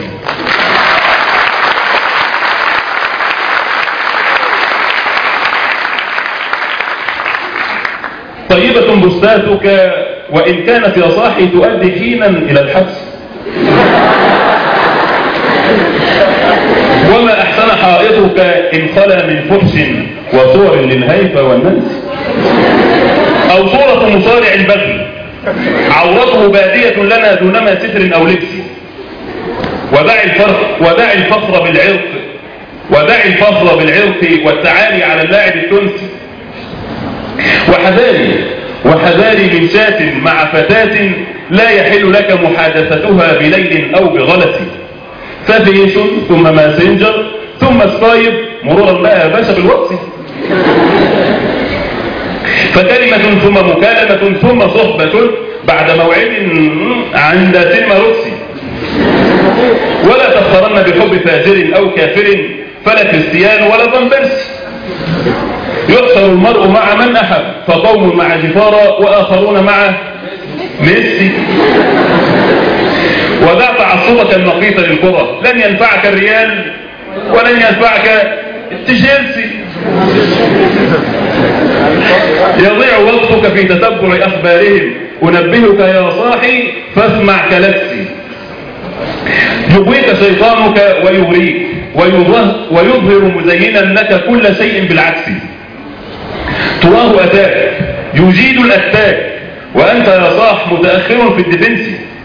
[SPEAKER 3] طيبة بستاتك وإن كانت يا صاحي تؤدي حينا إلى الحبس. وما أحسن حائطك إن خلا من فحش وصور للهيفة والننس، أو صورة مصارع البغي عورته بادية لنا دونما ستر أو لبس. ودع الفخر ودع الفخر بالعرق ودع الفخر بالعرق والتعالي على اللاعب التونسي. وحذاري وحذاري من شاة مع فتاة لا يحل لك محادثتها بليل أو بغلس. ففيشن ثم ماسنجر ثم سكايب مرورا بها باشا بالوقت. فكلمة ثم مكالمة ثم صحبة بعد موعد عند سلمى روكسي. ولا تفخرن بحب فاجر أو كافر، فلا كريستيان ولا ضمبرسي. يحشر المرء مع من أحب، فقوم مع جفارة وآخرون مع ميسي. ودع تعصبك النقيط للكرة، لن ينفعك الريال ولن ينفعك تشيلسي. يضيع وقتك في تتبع أخبارهم، أنبهك يا صاحي فاسمع كلبسي. يغويك شيطانك ويغريك ويظهر مزينا لك كل شيء بالعكس. تراه أتاك يجيد الأتاك وأنت يا صاح متأخر في الديفنس.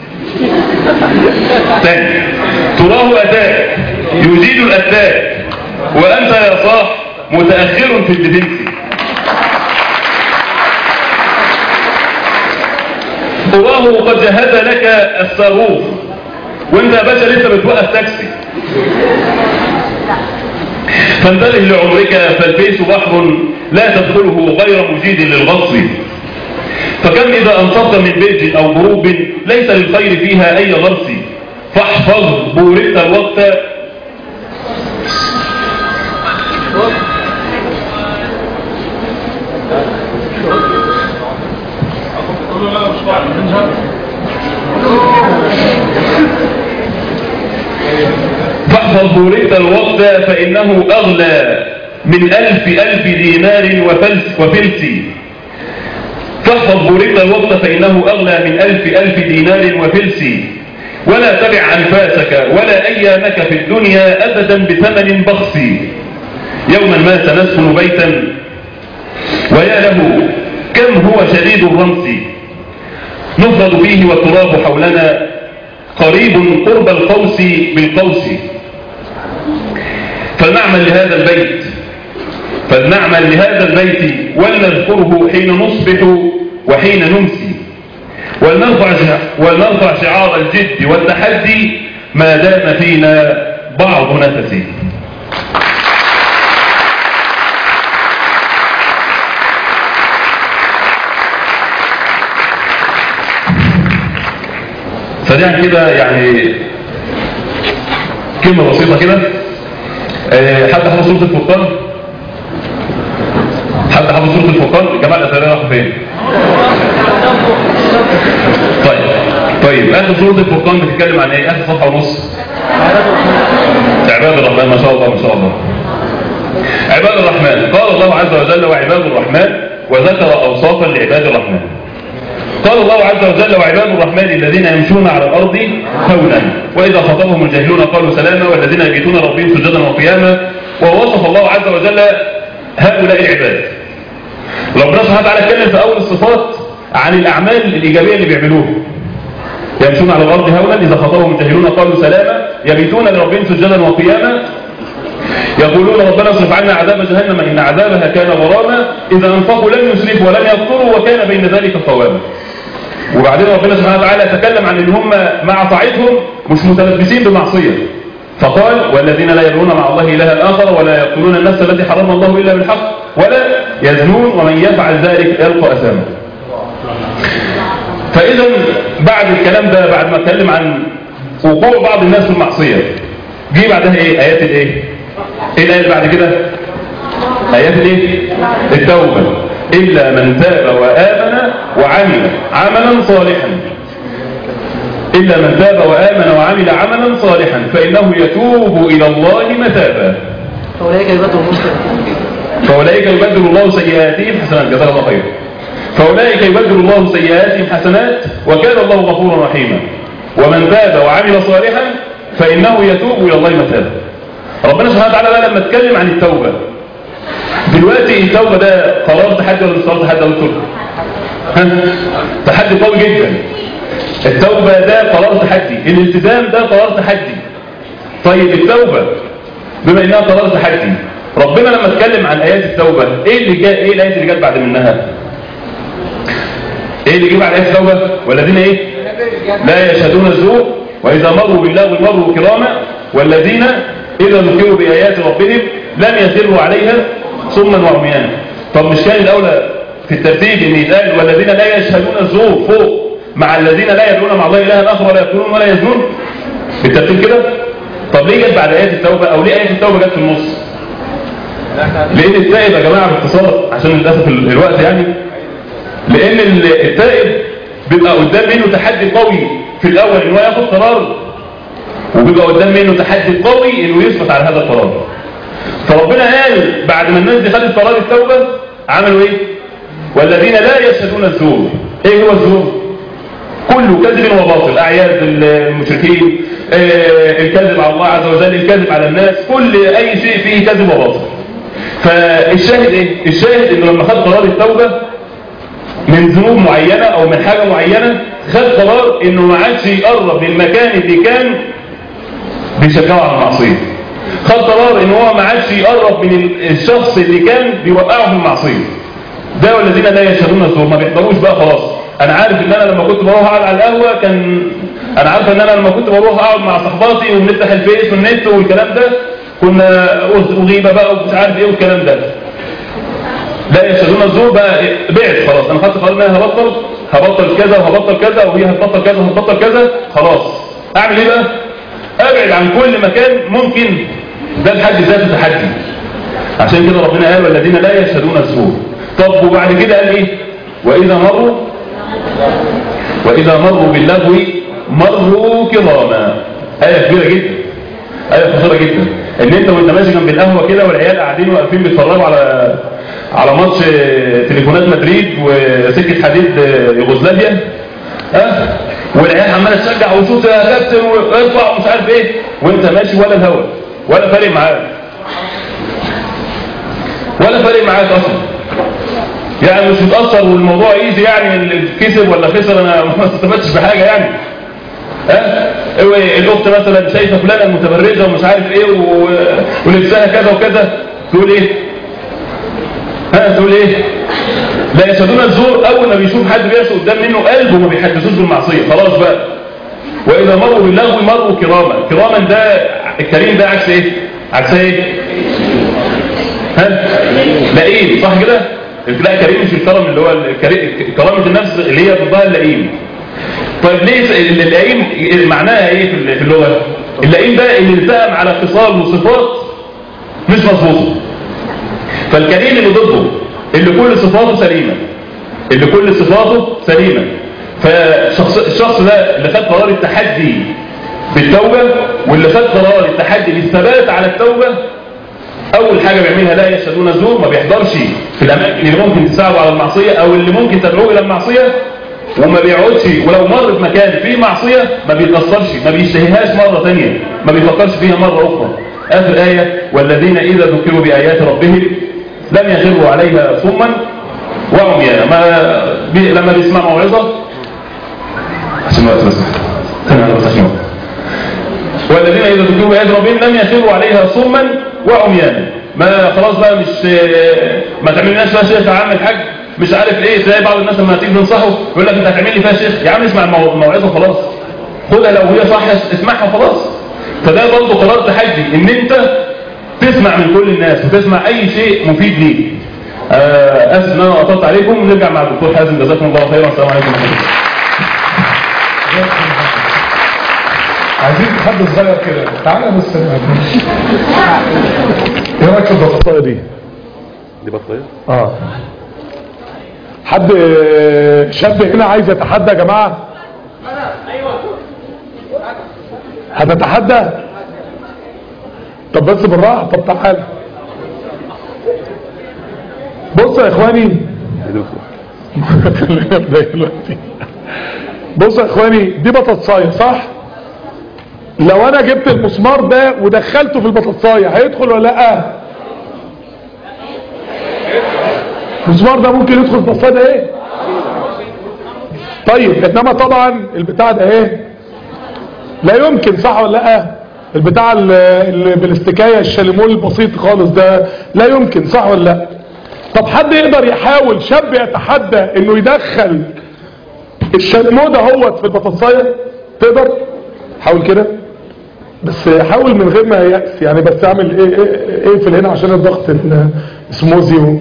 [SPEAKER 3] ثاني، تراه أتاك يجيد الأتاك وأنت يا صاح متأخر في الديفنس. الله قد جهز لك الصاروخ وانت يا باشا لسه بتوقف تاكسي. فانتبه لعمرك فالفيس بحر لا تدخله غير مجيد للغطس. فكم إذا أنصفت من بيج أو جروب ليس للخير فيها أي غرس. فاحفظ بورثت الوقت فاحفظ بورثت الوقت فإنه أغلى من ألف ألف دينار وفلس وفلس. فاحفظ بورثت الوقت فإنه أغلى من ألف ألف دينار وفلس. ولا تبع أنفاسك ولا أيامك في الدنيا أبدا بثمن بخس. يوما ما سنسكن بيتا ويا له كم هو شديد الرمس. نفضل فيه والتراب حولنا قريب قرب القوس بالقوس. فلنعمل لهذا البيت فلنعمل لهذا البيت ولنذكره حين نصبح وحين نمسي. ولنرفع ولنرفع شعار الجد والتحدي ما دام فينا بعض نفسي. سريعا كده يعني كلمة بسيطة كده. أه حد حافظ سورة الفرقان؟ حد حافظ سورة الفرقان؟ الجماعة الأثرية راحوا فين؟ طيب طيب آخر سورة الفرقان بتتكلم عن ايه؟ آخر صفحة ونص. عباد الرحمن. ما شاء الله ما شاء الله. عباد الرحمن. قال الله عز وجل وعباد الرحمن وذكر أوصافا لعباد الرحمن. قال الله عز وجل وعباد الرحمن الذين يمشون على الأرض هونا وإذا خاطبهم الجاهلون قالوا سلاما والذين يبيتون ربهم سجدا وقياما. ووصف الله عز وجل هؤلاء العباد. ربنا سبحانه وتعالى اتكلم في أول الصفات عن الأعمال الإيجابية اللي بيعملوها. يمشون على الأرض هونا إذا خاطبهم الجاهلون قالوا سلاما يبيتون لربهم سجدا وقياما يقولون ربنا اصرف عنا عذاب جهنم إن عذابها كان غراما إذا أنفقوا لم يسرفوا ولم يقتروا وكان بين ذلك قواما. وبعدين ربنا سبحانه وتعالى تكلم عن ان هم مع طاعتهم مش متلبسين بمعصيه. فقال والذين لا يدعون مع الله إلها آخر ولا يقتلون النفس التي حرم الله إلا بالحق ولا يزنون ومن يفعل ذلك يلقى أثاما. فإذا بعد الكلام ده بعد ما اتكلم عن وقوع بعض الناس في المعصيه جه بعدها ايه؟ ايات الايه؟ ايه الايه اللي بعد كده؟ ايات الايه؟ التوبه. إلا من تاب وآمن وعمل عملا صالحا إلا من تاب وآمن وعمل عملا صالحا فإنه يتوب إلى الله متابا.
[SPEAKER 4] فأولئك يبدل الله
[SPEAKER 3] فأولئك يبدل الله سيئاتهم حسنات. جزاك الله خير. فأولئك يبدل الله سيئاتهم حسنات وكان الله غفورا رحيما. ومن تاب وعمل صالحا فإنه يتوب إلى الله متابا. ربنا سبحانه وتعالى بقى لما اتكلم عن التوبة دلوقتي التوبة ده قرار تحدي ولا مش قرار تحدي يا دكتور؟ ها؟ تحدي قوي جدا. التوبة ده قرار تحدي، الالتزام ده قرار تحدي. طيب التوبة بما انها قرار تحدي ربنا لما اتكلم عن ايات التوبة ايه اللي جاء ايه الايات اللي جت بعد منها؟ ايه اللي جه بعد ايات التوبة؟ والذين ايه؟ لا يشهدون الزور واذا مروا باللغو مروا كراما والذين اذا ذكروا بايات ربهم لم يسروا عليها صما وعميانا. طب مش كان الاولى في الترتيب ان يتقال والذين لا يشهدون الزور فوق مع الذين لا يدعون مع الله الها اخر ولا يقتلون ولا يزنون بالترتيب كده؟ طب ليه جت بعد ايات التوبه او ليه ايات التوبه جت في النص؟ لان التائب يا جماعه باختصار عشان للاسف الوقت يعني لان التائب بيبقى قدام منه تحدي قوي في الاول ان هو ياخد قرار وبيبقى قدام منه تحدي قوي انه يثبت على هذا القرار. فربنا قال بعد ما الناس دي خدت قرار التوبه عملوا ايه؟ والذين لا يشهدون الزور. ايه هو الزور؟ كله كذب وباطل، اعياد المشركين، آه الكذب على الله عز وجل، الكذب على الناس، كل اي شيء فيه كذب وباطل. فالشاهد ايه؟ الشاهد انه لما خد قرار التوبه من ذنوب معينه او من حاجه معينه خد قرار انه ما عادش يقرب للمكان اللي كان بيشجعه على المعصيه. خد قرار ان هو ما عادش يقرب من الشخص اللي كان بيوقعه في المعصيه. ده والذين لا يشهدون الزور ما بيحضروش بقى خلاص انا عارف ان انا لما كنت بروح اقعد على القهوه كان انا عارف ان انا لما كنت بروح اقعد مع صحباتي ونفتح الفيس والنت والكلام ده كنا وغيبه بقى ومش عارف ايه والكلام ده. لا يشهدون الزور بقى بعت خلاص، انا خدت قرار ان انا هبطل هبطل كذا وهبطل كذا وهي هتبطل كذا وهتبطل كذا، خلاص اعمل ايه بقى؟ ابعد عن كل مكان ممكن ده بحد ذاته تحدي. عشان كده ربنا قال والذين لا يشهدون الزور. طب وبعد كده قال ايه؟ واذا مروا واذا مروا باللغو مروا كراما. ايه كبيره جدا، ايه خطيره جدا، ان انت وانت ماشي جنب القهوه كده والعيال قاعدين واقفين بيتفرجوا على على ماتش تليفونات مدريد وسكه حديد يوغوسلافيا، ها، والعيال عماله تشجع وشوط يا كابتن وارفع ومش عارف ايه، وانت ماشي ولا الهوا ولا فارق معاك ولا فارق معاك اصلا، يعني مش متاثر والموضوع ايزي، يعني اللي كسب ولا خسر انا ما استفدتش بحاجه يعني. ها أه؟ الاخت مثلا شايفه فلانه متبرجه ومش عارف ايه ولبسها كذا وكذا، تقول ايه؟ ها تقول ايه؟ لا يشهدون الزور. اول ما بيشوف حد بيعصي قدام منه قلبه ما بيحدثوش بالمعصيه، خلاص بقى. واذا مروا باللغو مروا كراما. كراما ده الكريم ده عكس ايه؟ عكس ايه؟ ها لئيم، صح كده؟ لا كريم مش الكرم اللي هو كرامه النفس اللي هي ضدها اللئيم. طيب ليه اللئيم معناها ايه في اللغه؟ اللئيم ده اللي التئم على خصال وصفات مش مظبوطه. فالكريم اللي ضده اللي كل صفاته سليمه، اللي كل صفاته سليمه. فالشخص الشخص ده اللي خد قرار التحدي بالتوبه واللي خد قرار التحدي بالثبات على التوبه، اول حاجه بيعملها لا يشهدون الزور، ما بيحضرش في الاماكن اللي ممكن تساعده على المعصيه او اللي ممكن تدعوه الى المعصيه، وما بيقعدش ولو مر في مكان فيه معصيه ما بيتاثرش، ما بيشتهيهاش مره ثانيه، ما بيفكرش فيها مره اخرى. اخر ايه والذين اذا ذكروا بايات ربهم لم يخروا عليها صما وعميانا. ما بي... لما بيسمع موعظه عشان وقت بس انا بس عشان والذين اذا ذكروا بايات ربهم لم يخروا عليها صما وعميانا. ما خلاص بقى مش ما تعملناش فيها شيخ يا عم الحاج مش عارف ايه. تلاقي بعض الناس لما تيجي تنصحه يقول لك انت هتعمل لي فيها شيخ يا عم اسمع الموعظه خلاص، خدها لو هي صح اسمعها خلاص. فده برضه قرار تحدي ان انت تسمع من كل الناس وتسمع اي شيء مفيد ليك. اسف ان انا قطعت عليكم، ونرجع مع الدكتور حازم جزاكم الله خيرا. السلام عليكم ورحمه الله.
[SPEAKER 1] عايزين حد صغير كده تعالى بس. ايه رايك في البطاطايه دي؟
[SPEAKER 3] دي بطاطايه؟
[SPEAKER 1] اه حد شاب هنا عايز يتحدى يا جماعه؟ ايوه هتتحدى؟ طب بس بالراحه. طب تعال بص يا اخواني خلينا نبدا دلوقتي. بص يا اخواني دي بطاطسايه صح؟ لو انا جبت المسمار ده ودخلته في البطاطسايه هيدخل ولا لا؟ المسمار ده ممكن يدخل في البطاطسايه ده ايه؟ طيب انما طبعا البتاع ده ايه؟ لا يمكن، صح ولا لا؟ البتاع اللي بالاستكايه الشاليمول البسيط خالص ده لا يمكن، صح ولا لا؟ طب حد يقدر يحاول، شاب يتحدى انه يدخل الشاليمول ده هو في البطاطسايه؟ تقدر؟ حاول كده بس حاول من غير ما يأس يعني، بس اعمل ايه ايه اقفل هنا عشان الضغط السموزي و...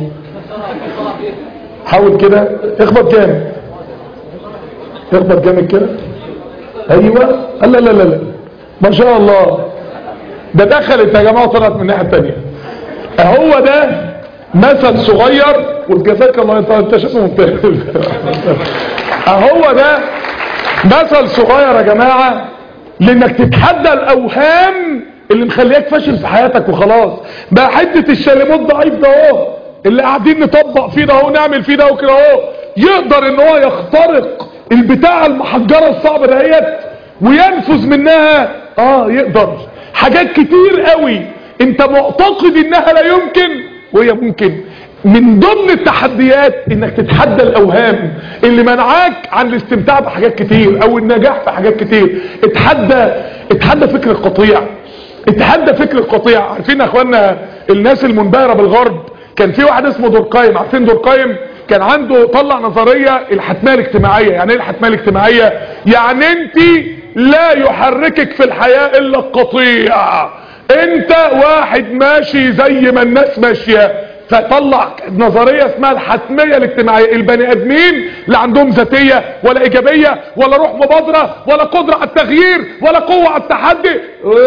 [SPEAKER 1] حاول كده اخبط جامد، اخبط جامد كده. ايوه لا لا لا لا ما شاء الله ده دخلت يا جماعه وطلعت من الناحيه الثانيه. اهو ده مثل صغير وجزاك الله انت شايف ممتاز. اهو ده مثل صغير يا جماعه لانك تتحدى الاوهام اللي مخليك فاشل في حياتك وخلاص. بقى حته الشاليموت ضعيف ده اهو اللي قاعدين نطبق فيه ده اهو نعمل فيه ده وكده اهو، يقدر ان هو يخترق البتاع المحجره الصعبه دهيت وينفذ منها. اه يقدر حاجات كتير قوي انت معتقد انها لا يمكن وهي ممكن. من ضمن التحديات انك تتحدى الاوهام اللي منعاك عن الاستمتاع بحاجات كتير او النجاح في حاجات كتير. اتحدى اتحدى فكر القطيع، اتحدى فكر القطيع. عارفين يا اخوانا الناس المنبهره بالغرب، كان في واحد اسمه دوركايم، عارفين دوركايم؟ كان عنده طلع نظرية الحتمية الاجتماعية. يعني ايه الحتمية الاجتماعية؟ يعني انت لا يحركك في الحياة الا القطيع، انت واحد ماشي زي ما الناس ماشية. فطلع نظرية اسمها الحتمية الاجتماعية. البني ادمين لا عندهم ذاتية ولا ايجابية ولا روح مبادرة ولا قدرة على التغيير ولا قوة على التحدي،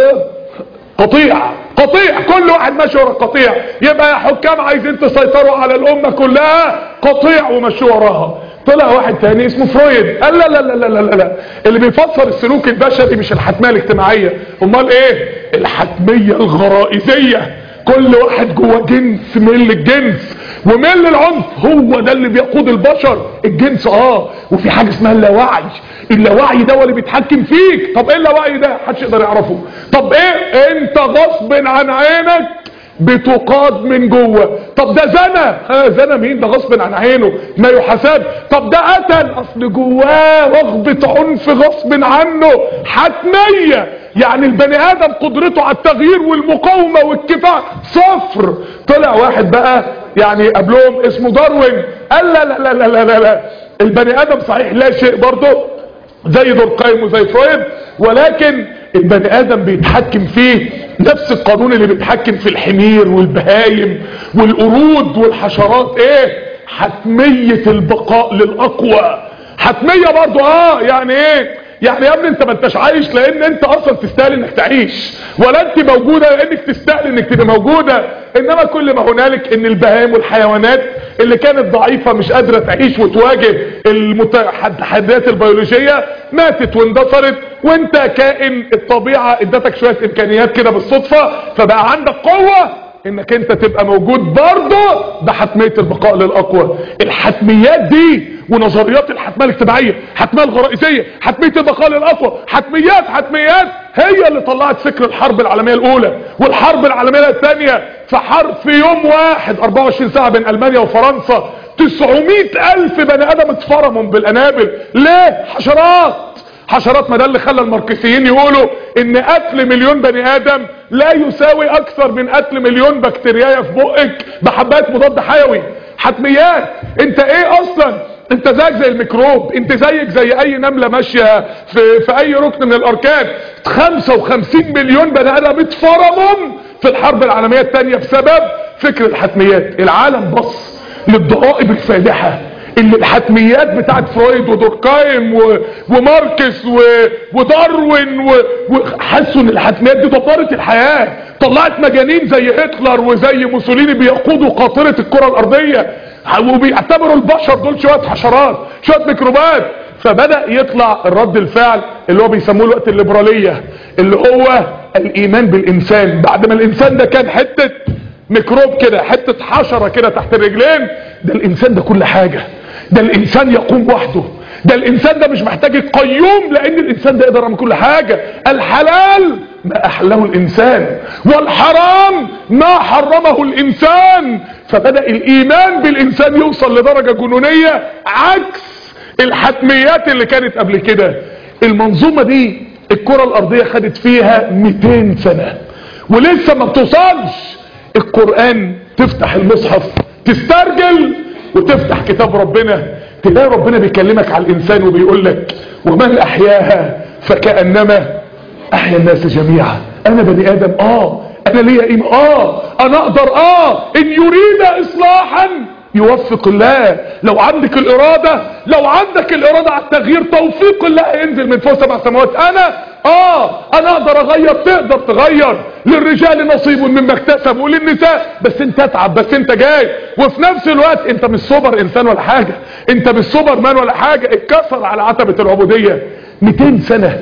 [SPEAKER 1] قطيع قطيع، كل واحد ماشي ورا القطيع. يبقى يا حكام عايزين تسيطروا على الامة كلها، قطيع ومشوا وراها. طلع واحد تاني اسمه فرويد قال لا لا لا لا لا لا، اللي بيفسر السلوك البشري مش الحتمية الاجتماعية، امال ايه؟ الحتمية الغرائزية. كل واحد جوه جنس ميل الجنس وميل العنف، هو ده اللي بيقود البشر، الجنس. اه وفي حاجة اسمها اللاوعي. اللاوعي ده هو اللي بيتحكم فيك. طب ايه اللاوعي ده؟ محدش يقدر يعرفه. طب ايه؟ انت غصب عن عينك بتقاد من جوه. طب ده زنا، ها زنا مين؟ ده غصب عن عينه ما يحاسب. طب ده قتل، اصل جواه رغبة عنف غصب عنه، حتمية. يعني البني ادم قدرته على التغيير والمقاومة والكفاح صفر. طلع واحد بقى يعني قبلهم اسمه داروين قال لا لا لا لا لا لا، البني ادم صحيح لا شيء برضه زي دوركايم وزي فرويد، ولكن البني ادم بيتحكم فيه نفس القانون اللي بيتحكم في الحمير والبهايم والقرود والحشرات. ايه؟ حتمية البقاء للاقوى. حتمية برضو. اه يعني ايه؟ يعني يا ابني انت ما انتش عايش لان انت اصلا تستاهل انك تعيش، ولا انت موجودة لانك تستاهل انك تبقى موجودة. انما كل ما هنالك ان البهائم والحيوانات اللي كانت ضعيفة مش قادرة تعيش وتواجه التحديات البيولوجية ماتت واندثرت، وانت كائن الطبيعة ادتك شوية امكانيات كده بالصدفة، فبقى عندك قوة انك انت تبقى موجود برضه. ده حتمية البقاء للاقوى. الحتميات دي ونظريات الحتمية الاجتماعية، حتمية الغرائزية، حتمية البقاء للاقوى، حتميات حتميات هي اللي طلعت فكر الحرب العالمية الاولى والحرب العالمية الثانية. في حرب في يوم واحد اربعة وعشرين ساعة بين المانيا وفرنسا تسعمائة الف بني ادم اتفرموا بالقنابل. ليه؟ حشرات. حشرات. ما ده اللي خلى الماركسيين يقولوا ان قتل مليون بني ادم لا يساوي اكثر من قتل مليون بكتيريا في بقك بحبات مضاد حيوي. حتميات. انت ايه اصلا؟ انت زيك زي الميكروب، انت زيك زي اي نملة ماشية في, في اي ركن من الاركان. خمسة وخمسين مليون بني ادم اتفرموا في الحرب العالمية الثانية بسبب فكر الحتميات. العالم بص للضرائب الفادحة اللي الحتميات بتاعت فرويد ودوركايم و... وماركس و... وداروين و... وحسوا ان الحتميات دي دمرت الحياة، طلعت مجانين زي هتلر وزي موسوليني بيقودوا قاطرة الكرة الارضية، وبيعتبروا البشر دول شوية حشرات شوية ميكروبات. فبدأ يطلع الرد الفعل اللي هو بيسموه الوقت الليبرالية، اللي هو الايمان بالانسان. بعد ما الانسان ده كان حتة ميكروب كده، حتة حشرة كده تحت الرجلين، ده الانسان ده كل حاجة، ده الانسان يقوم وحده، ده الانسان ده مش محتاج القيوم لان الانسان ده يقدر يعمل كل حاجة. الحلال ما احله الانسان والحرام ما حرمه الانسان. فبدأ الايمان بالانسان يوصل لدرجة جنونية عكس الحتميات اللي كانت قبل كده. المنظومة دي الكرة الارضية خدت فيها مئتين سنة ولسه ما بتوصلش. القرآن تفتح المصحف تسترجل وتفتح كتاب ربنا تلاقي ربنا بيكلمك على الانسان وبيقول لك ومن احياها فكأنما احيا الناس جميعا. انا بني ادم، اه انا ليا قيمة، اه انا اقدر، اه ان يريد اصلاحا يوفق الله. لو عندك الارادة، لو عندك الارادة على التغيير توفيق الله ينزل من فوق سبع سماوات. انا اه انا اقدر اغير، تقدر تغير. للرجال نصيب مما اكتسبوا وللنساء، بس انت اتعب، بس انت جاي. وفي نفس الوقت انت مش سوبر انسان ولا حاجة، انت مش سوبر مان ولا حاجة. اتكسر على عتبة العبودية. مئتين سنة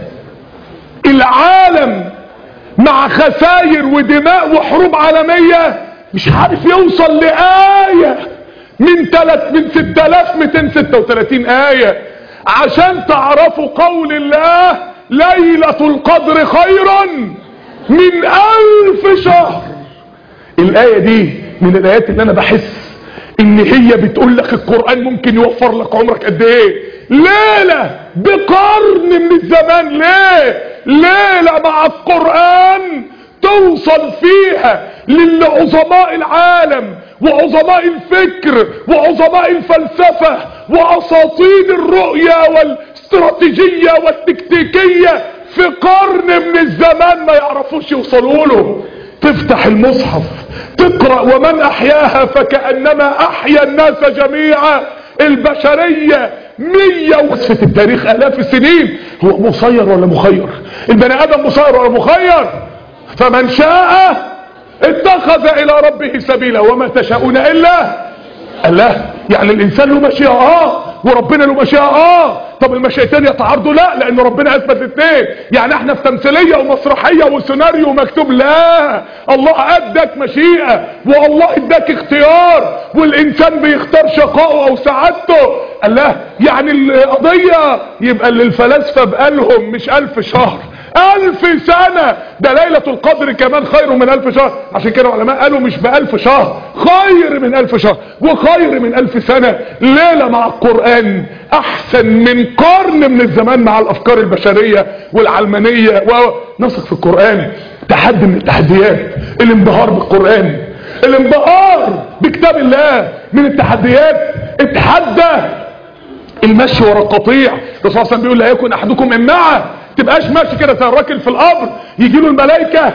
[SPEAKER 1] العالم مع خسائر ودماء وحروب عالمية مش عارف يوصل لآية من ثلاث من ستة آلاف ومئتين وستة وثلاثين آية عشان تعرفوا قول الله ليلة القدر خير من ألف شهر. الآية دي من الآيات اللي أنا بحس إن هي بتقول لك القرآن ممكن يوفر لك عمرك قد إيه. ليلة بقرن من الزمان، ليه؟ ليلة مع القرآن توصل فيها للعظماء العالم وعظماء الفكر وعظماء الفلسفة واساطين الرؤية والاستراتيجية والتكتيكية في قرن من الزمان ما يعرفوش يوصلوا له. تفتح المصحف تقرأ ومن احياها فكأنما احيا الناس جميعا. البشرية مية وصفة التاريخ الاف السنين. هو مسير ولا مخير؟ البني ادم مسير ولا مخير؟ فمن شاء اتخذ الى ربه سبيلا وما تشاءون الا الله. يعني الانسان له مشيئة اه وربنا له مشيئة اه. طب المشيئتين يتعارضوا؟ لا، لان ربنا اثبت الاثنين. يعني احنا في تمثيليه ومسرحيه وسيناريو مكتوب؟ لا، الله اداك مشيئة والله اداك اختيار والانسان بيختار شقائه او سعادته. الله، يعني القضيه يبقى اللي الفلاسفه بقالهم مش الف شهر، الف سنة. ده ليلة القدر كمان خير من الف شهر. عشان كده العلماء قالوا مش بألف شهر، خير من الف شهر وخير من الف سنة. ليلة مع القرآن احسن من قرن من الزمان مع الافكار البشرية والعلمانية. ونثق في القرآن. تحدي من التحديات الانبهار بالقرآن، الانبهار بكتاب الله. من التحديات اتحدى المشي ورا القطيع. الرسول صلى الله عليه وسلم بيقول لا يكن احدكم امعه، تبقاش ماشي كده زي الراجل في القبر يجي له الملائكه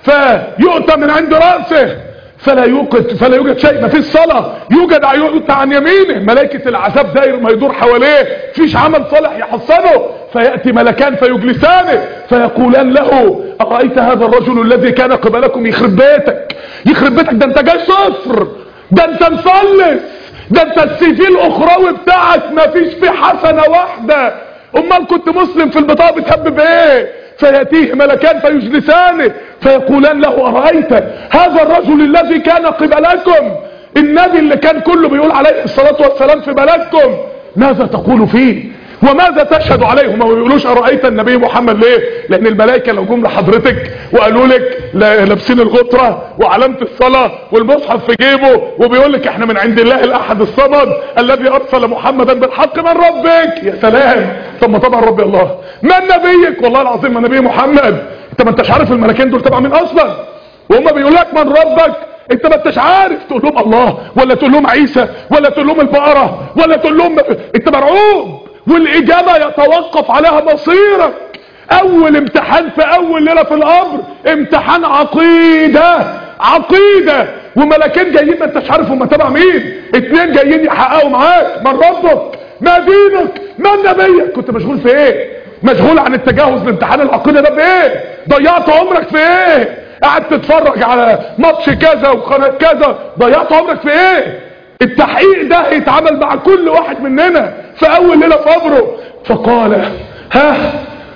[SPEAKER 1] فيؤتى من عند راسه فلا يوجد فلا يوجد شيء. ما فيش صلاه يوجد يؤتى عن يمينه، ملائكه العذاب داير ما يدور حواليه، فيش عمل صالح يحصنه. فياتي ملكان فيجلسانه فيقولان له ارايت هذا الرجل الذي كان قبلكم؟ يخرب بيتك يخرب بيتك، ده انت جاي صفر، ده انت مفلس، ده انت السي في الاخروي بتاعك ما فيش فيه حسنه واحده. امال كنت مسلم في البطاقه بتهبب ايه؟ فياتيه ملكان فيجلسانه فيقولان له ارايت هذا الرجل الذي كان قبلكم، النبي اللي كان كله بيقول عليه الصلاه والسلام في بلدكم، ماذا تقول فيه وماذا تشهد عليه؟ ما بيقولوش ارايت النبي محمد ليه؟ لان الملائكه لو جم لحضرتك وقالوا لك لابسين الغطره وعلامه الصلاه والمصحف في جيبه وبيقول لك احنا من عند الله الاحد الصمد الذي ارسل محمدا بالحق من ربك، يا سلام. طب ما طبعا ربي الله، من نبيك؟ والله العظيم ما نبي محمد. انت ما انتش عارف الملكين دول تبع مين اصلا، وهم بيقول لك من ربك انت ما انتش عارف تقول لهم الله ولا تقول لهم عيسى ولا تقول لهم البقره ولا تقول لهم، انت مرعوب. والاجابه يتوقف عليها مصيرك. اول امتحان في اول ليله في القبر امتحان عقيده، عقيده. وملكين جايين ما انتش عارف هم تبع مين، اتنين جايين يحققوا معاك من ربك ما دينك ما نبيك. كنت مشغول في ايه؟ مشغول عن التجاوز لامتحان العقيده ده بايه؟ ضيعت عمرك في ايه؟ قاعد تتفرج على ماتش كذا وقناه كذا، ضيعت عمرك في ايه؟ التحقيق ده هيتعامل مع كل واحد مننا في اول ليله في قبره. فقال ها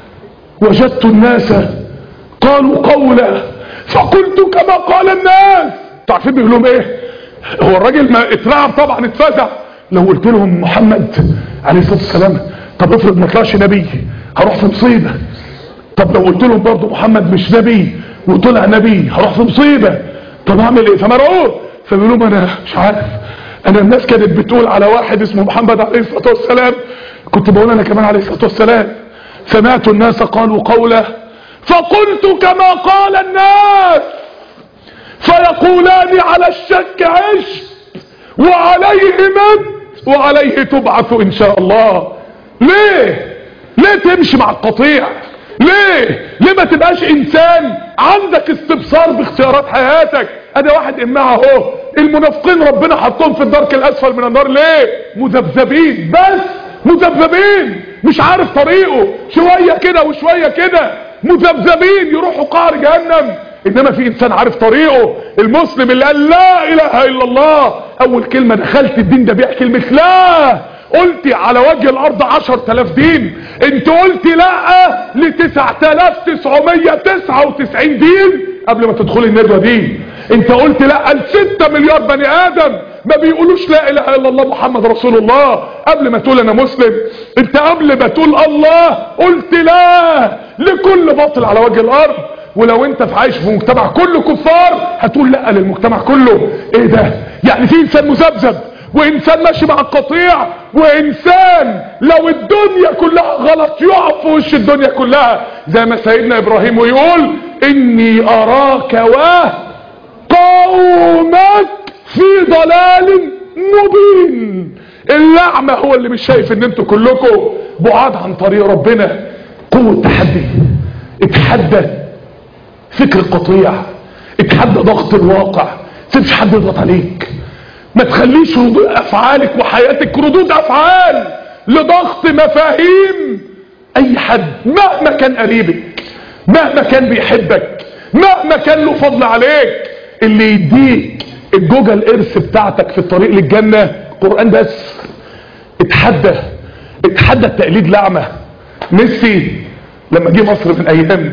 [SPEAKER 1] وجدت الناس قالوا قولا فقلت كما قال الناس. تعرفين بيقول لهم ايه؟ هو الراجل ما اترعب طبعا، اتفزع. لو قلت لهم محمد عليه الصلاه والسلام، طب افرض ما طلعش نبي هروح في مصيبه. طب لو قلت لهم برضه محمد مش نبي وطلع نبي هروح في مصيبه. طب اعمل ايه؟ فمرعوب. فبيقول لهم انا مش عارف، انا الناس كانت بتقول على واحد اسمه محمد عليه الصلاه والسلام، كنت بقول انا كمان عليه الصلاه والسلام. سمعت الناس قالوا قوله فقلت كما قال الناس. فيقولان على الشك عشت وعليه مت وعليه تبعث ان شاء الله. ليه ليه تمشي مع القطيع؟ ليه ليه ما تبقاش انسان عندك استبصار باختيارات حياتك؟ انا واحد امها اهو. المنافقين ربنا حطهم في الدرك الاسفل من النار ليه؟ مذبذبين، بس مذبذبين، مش عارف طريقه، شويه كده وشويه كده، مذبذبين يروحوا قعر جهنم. انما في انسان عارف طريقه. المسلم اللي قال لا اله الا الله، اول كلمه دخلت الدين ده بيها كلمه لا. قلت على وجه الارض عشرة آلاف دين، انت قلت لا ل تسعة آلاف وتسعمية وتسعة وتسعين دين قبل ما تدخل الندوه دي. انت قلت لا ل ستة مليار بني ادم ما بيقولوش لا اله الا الله محمد رسول الله قبل ما تقول انا مسلم. انت قبل ما تقول الله قلت لا لكل باطل على وجه الارض. ولو انت في عايش في مجتمع كله كفار هتقول لا للمجتمع كله. ايه ده؟ يعني في انسان مذبذب وانسان ماشي مع القطيع، وانسان لو الدنيا كلها غلط يقف في وش الدنيا كلها، زي ما سيدنا ابراهيم ويقول اني اراك وقومك في ضلال مبين. اللعمة هو اللي مش شايف ان انتوا كلكم بعاد عن طريق ربنا. قوة تحدي، اتحدى فكر القطيع، اتحدى ضغط الواقع، سيبش حد يضغط عليك. ما تخليش ردود افعالك وحياتك ردود افعال لضغط مفاهيم اي حد، مهما كان قريبك، مهما كان بيحبك، مهما كان له فضل عليك. اللي يديك الجوجة الارث بتاعتك في الطريق للجنة قرآن بس. اتحدى اتحدى التقليد لعمة. ميسي لما جه مصر من ايام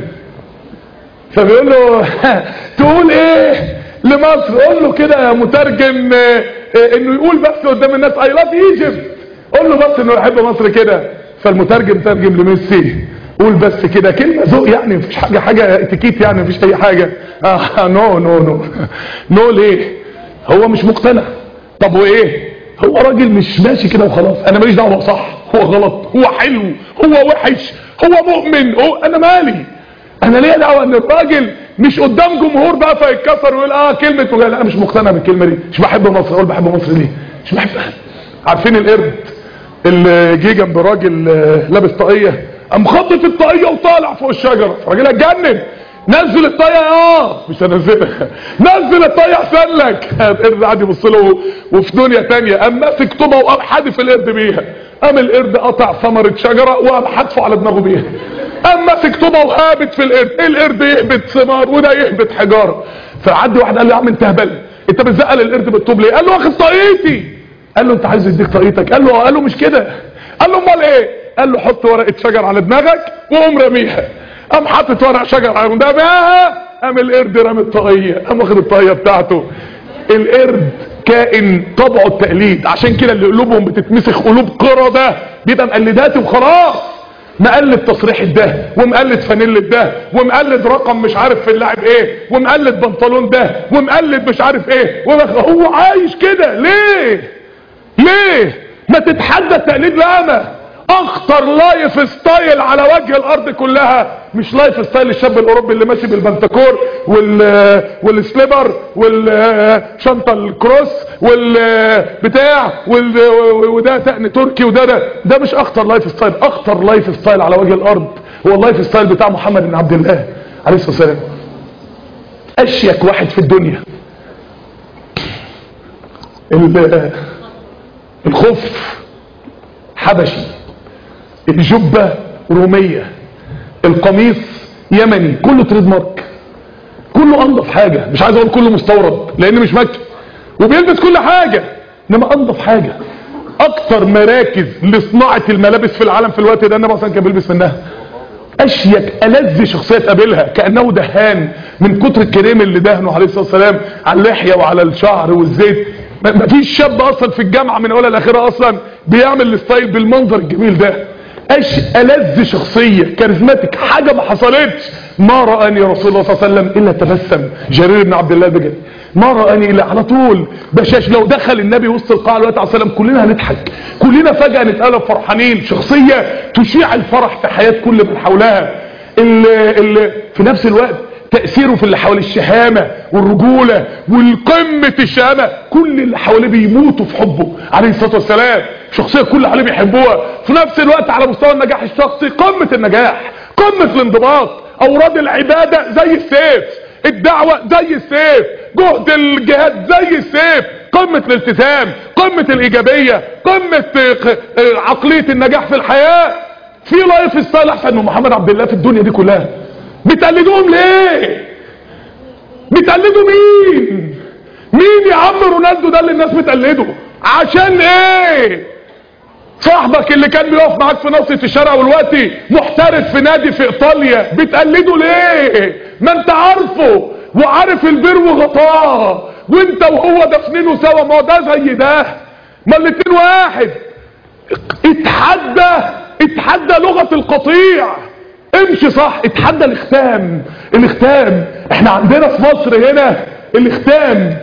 [SPEAKER 1] فبيقول له تقول ايه لمصر؟ قول له كده يا مترجم انه يقول بس قدام الناس I love Egypt. قول له بس انه يحب مصر كده. فالمترجم ترجم لميسي قول بس كده كلمة ذوق يعني، مفيش حاجة حاجة اتيكيت يعني، مفيش اي حاجة. آه نو نو نو نو ليه؟ هو مش مقتنع. طب وايه؟ هو راجل مش ماشي كده وخلاص. انا ماليش دعوه، هو صح هو غلط هو حلو هو وحش هو مؤمن هو، انا مالي؟ انا ليه دعوه ان الراجل مش قدام جمهور بقى فيتكسر ويقول اه كلمه وجاي. لا انا مش مقتنع بالكلمه دي، مش بحب مصر. اقول بحب مصر ليه؟ مش بحبها. عارفين القرد اللي جه جنب راجل لابس طاقيه، قام خطف الطاقيه وطالع فوق الشجره، الراجل اتجنن. نزل الطاقيه. اه مش هنزلها. نزل الطاقيه احسن لك. القرد قعد يبص له وفي دنيا تانية، قام ماسك طوبه وقام حادف القرد بيها. قام القرد قطع ثمره شجره وقام حادفه على دماغه بيها. قام ماسك طوبه وهابت في القرد. القرد يهبط ثمار وده يهبط حجاره. فعدي واحد قال له يا عم انت هبل، انت بتزقل القرد بالطوب ليه؟ قال له واخد طاقيتي. قال له انت عايز يديك طاقيتك؟ قال له قال له مش كده. قال له امال ايه؟ قال له حط ورقه شجر على دماغك وقوم رميها. قام حاطط ورق شجر على دماغها، قام القرد رمى الطاقيه، قام واخد الطاقيه بتاعته. القرد كائن طبعه التقليد، عشان كده اللي قلوبهم بتتمسخ قلوب قردة بيبقى مقلداتي وخلاص. مقلد تصريح ده ومقلد فانيلة ده ومقلد رقم مش عارف في اللاعب ايه ومقلد بنطلون ده ومقلد مش عارف ايه. هو عايش كده ليه؟ ليه؟ ما تتحدى التقليد لامه. اخطر لايف ستايل على وجه الارض كلها مش لايف ستايل الشاب الاوروبي اللي ماشي بالبنتكور وال والسليبر والشنطه الكروس والبتاع وده تقن تركي وده ده ده مش اخطر لايف ستايل. اخطر لايف ستايل على وجه الارض هو اللايف ستايل بتاع محمد بن عبد الله عليه الصلاه والسلام. اشيك واحد في الدنيا. الخف حبشي، الجبة رومية، القميص يمني، كله تريد مارك، كله انضف حاجة. مش عايز اقول كله مستورد لان مش مكي، وبيلبس كل حاجة، انما انضف حاجة. اكتر مراكز لصناعة الملابس في العالم في الوقت ده النبي اصلا كان بيلبس منها. اشيك ألذ شخصية تقابلها كأنه دهان من كتر الكريم اللي دهنه عليه الصلاة والسلام على اللحية وعلى الشعر والزيت. مفيش شاب اصلا في الجامعة من اولها لاخرها اصلا بيعمل الستايل بالمنظر الجميل ده. اش ألذ شخصية كاريزماتيك، حاجة ما حصلتش. ما رآني رسول الله صلى الله عليه وسلم الا تبسم. جرير بن عبد الله البجلي ما رآني الا على طول بشاش. لو دخل النبي وسط القاعة عليه الصلاة والسلام كلنا هنضحك، كلنا فجأة نتقلب فرحانين. شخصية تشيع الفرح في حياة كل من حولها. اللي اللي في نفس الوقت تأثيره في اللي حواليه الشهامة والرجولة والقمة الشهامة. كل اللي حواليه بيموتوا في حبه عليه الصلاة والسلام. شخصية كل اللي حواليه بيحبوها. في نفس الوقت على مستوى النجاح الشخصي قمة النجاح، قمة الانضباط. أوراد العبادة زي السيف، الدعوة زي السيف، جهد الجهاد زي السيف، قمة الالتزام، قمة الإيجابية، قمة عقلية النجاح في الحياة. في لايف ستايل أحسن من محمد عبد الله في الدنيا دي كلها. بتقلدوهم ليه؟ بتقلدوا مين؟ مين يا عم رونالدو ده اللي الناس بتقلده؟ عشان ايه؟ صاحبك اللي كان بيقف معاك في ناصية الشارع والوقتي محترف في نادي في ايطاليا بتقلده ليه؟ ما انت عارفه وعارف البير وغطاه، وانت وهو دفنينه سوا. ما هو ده زي ده، ما الاتنين واحد. اتحدى اتحدى لغة القطيع. امشي صح. اتحدى الاختام. الاختام احنا عندنا في مصر هنا الاختام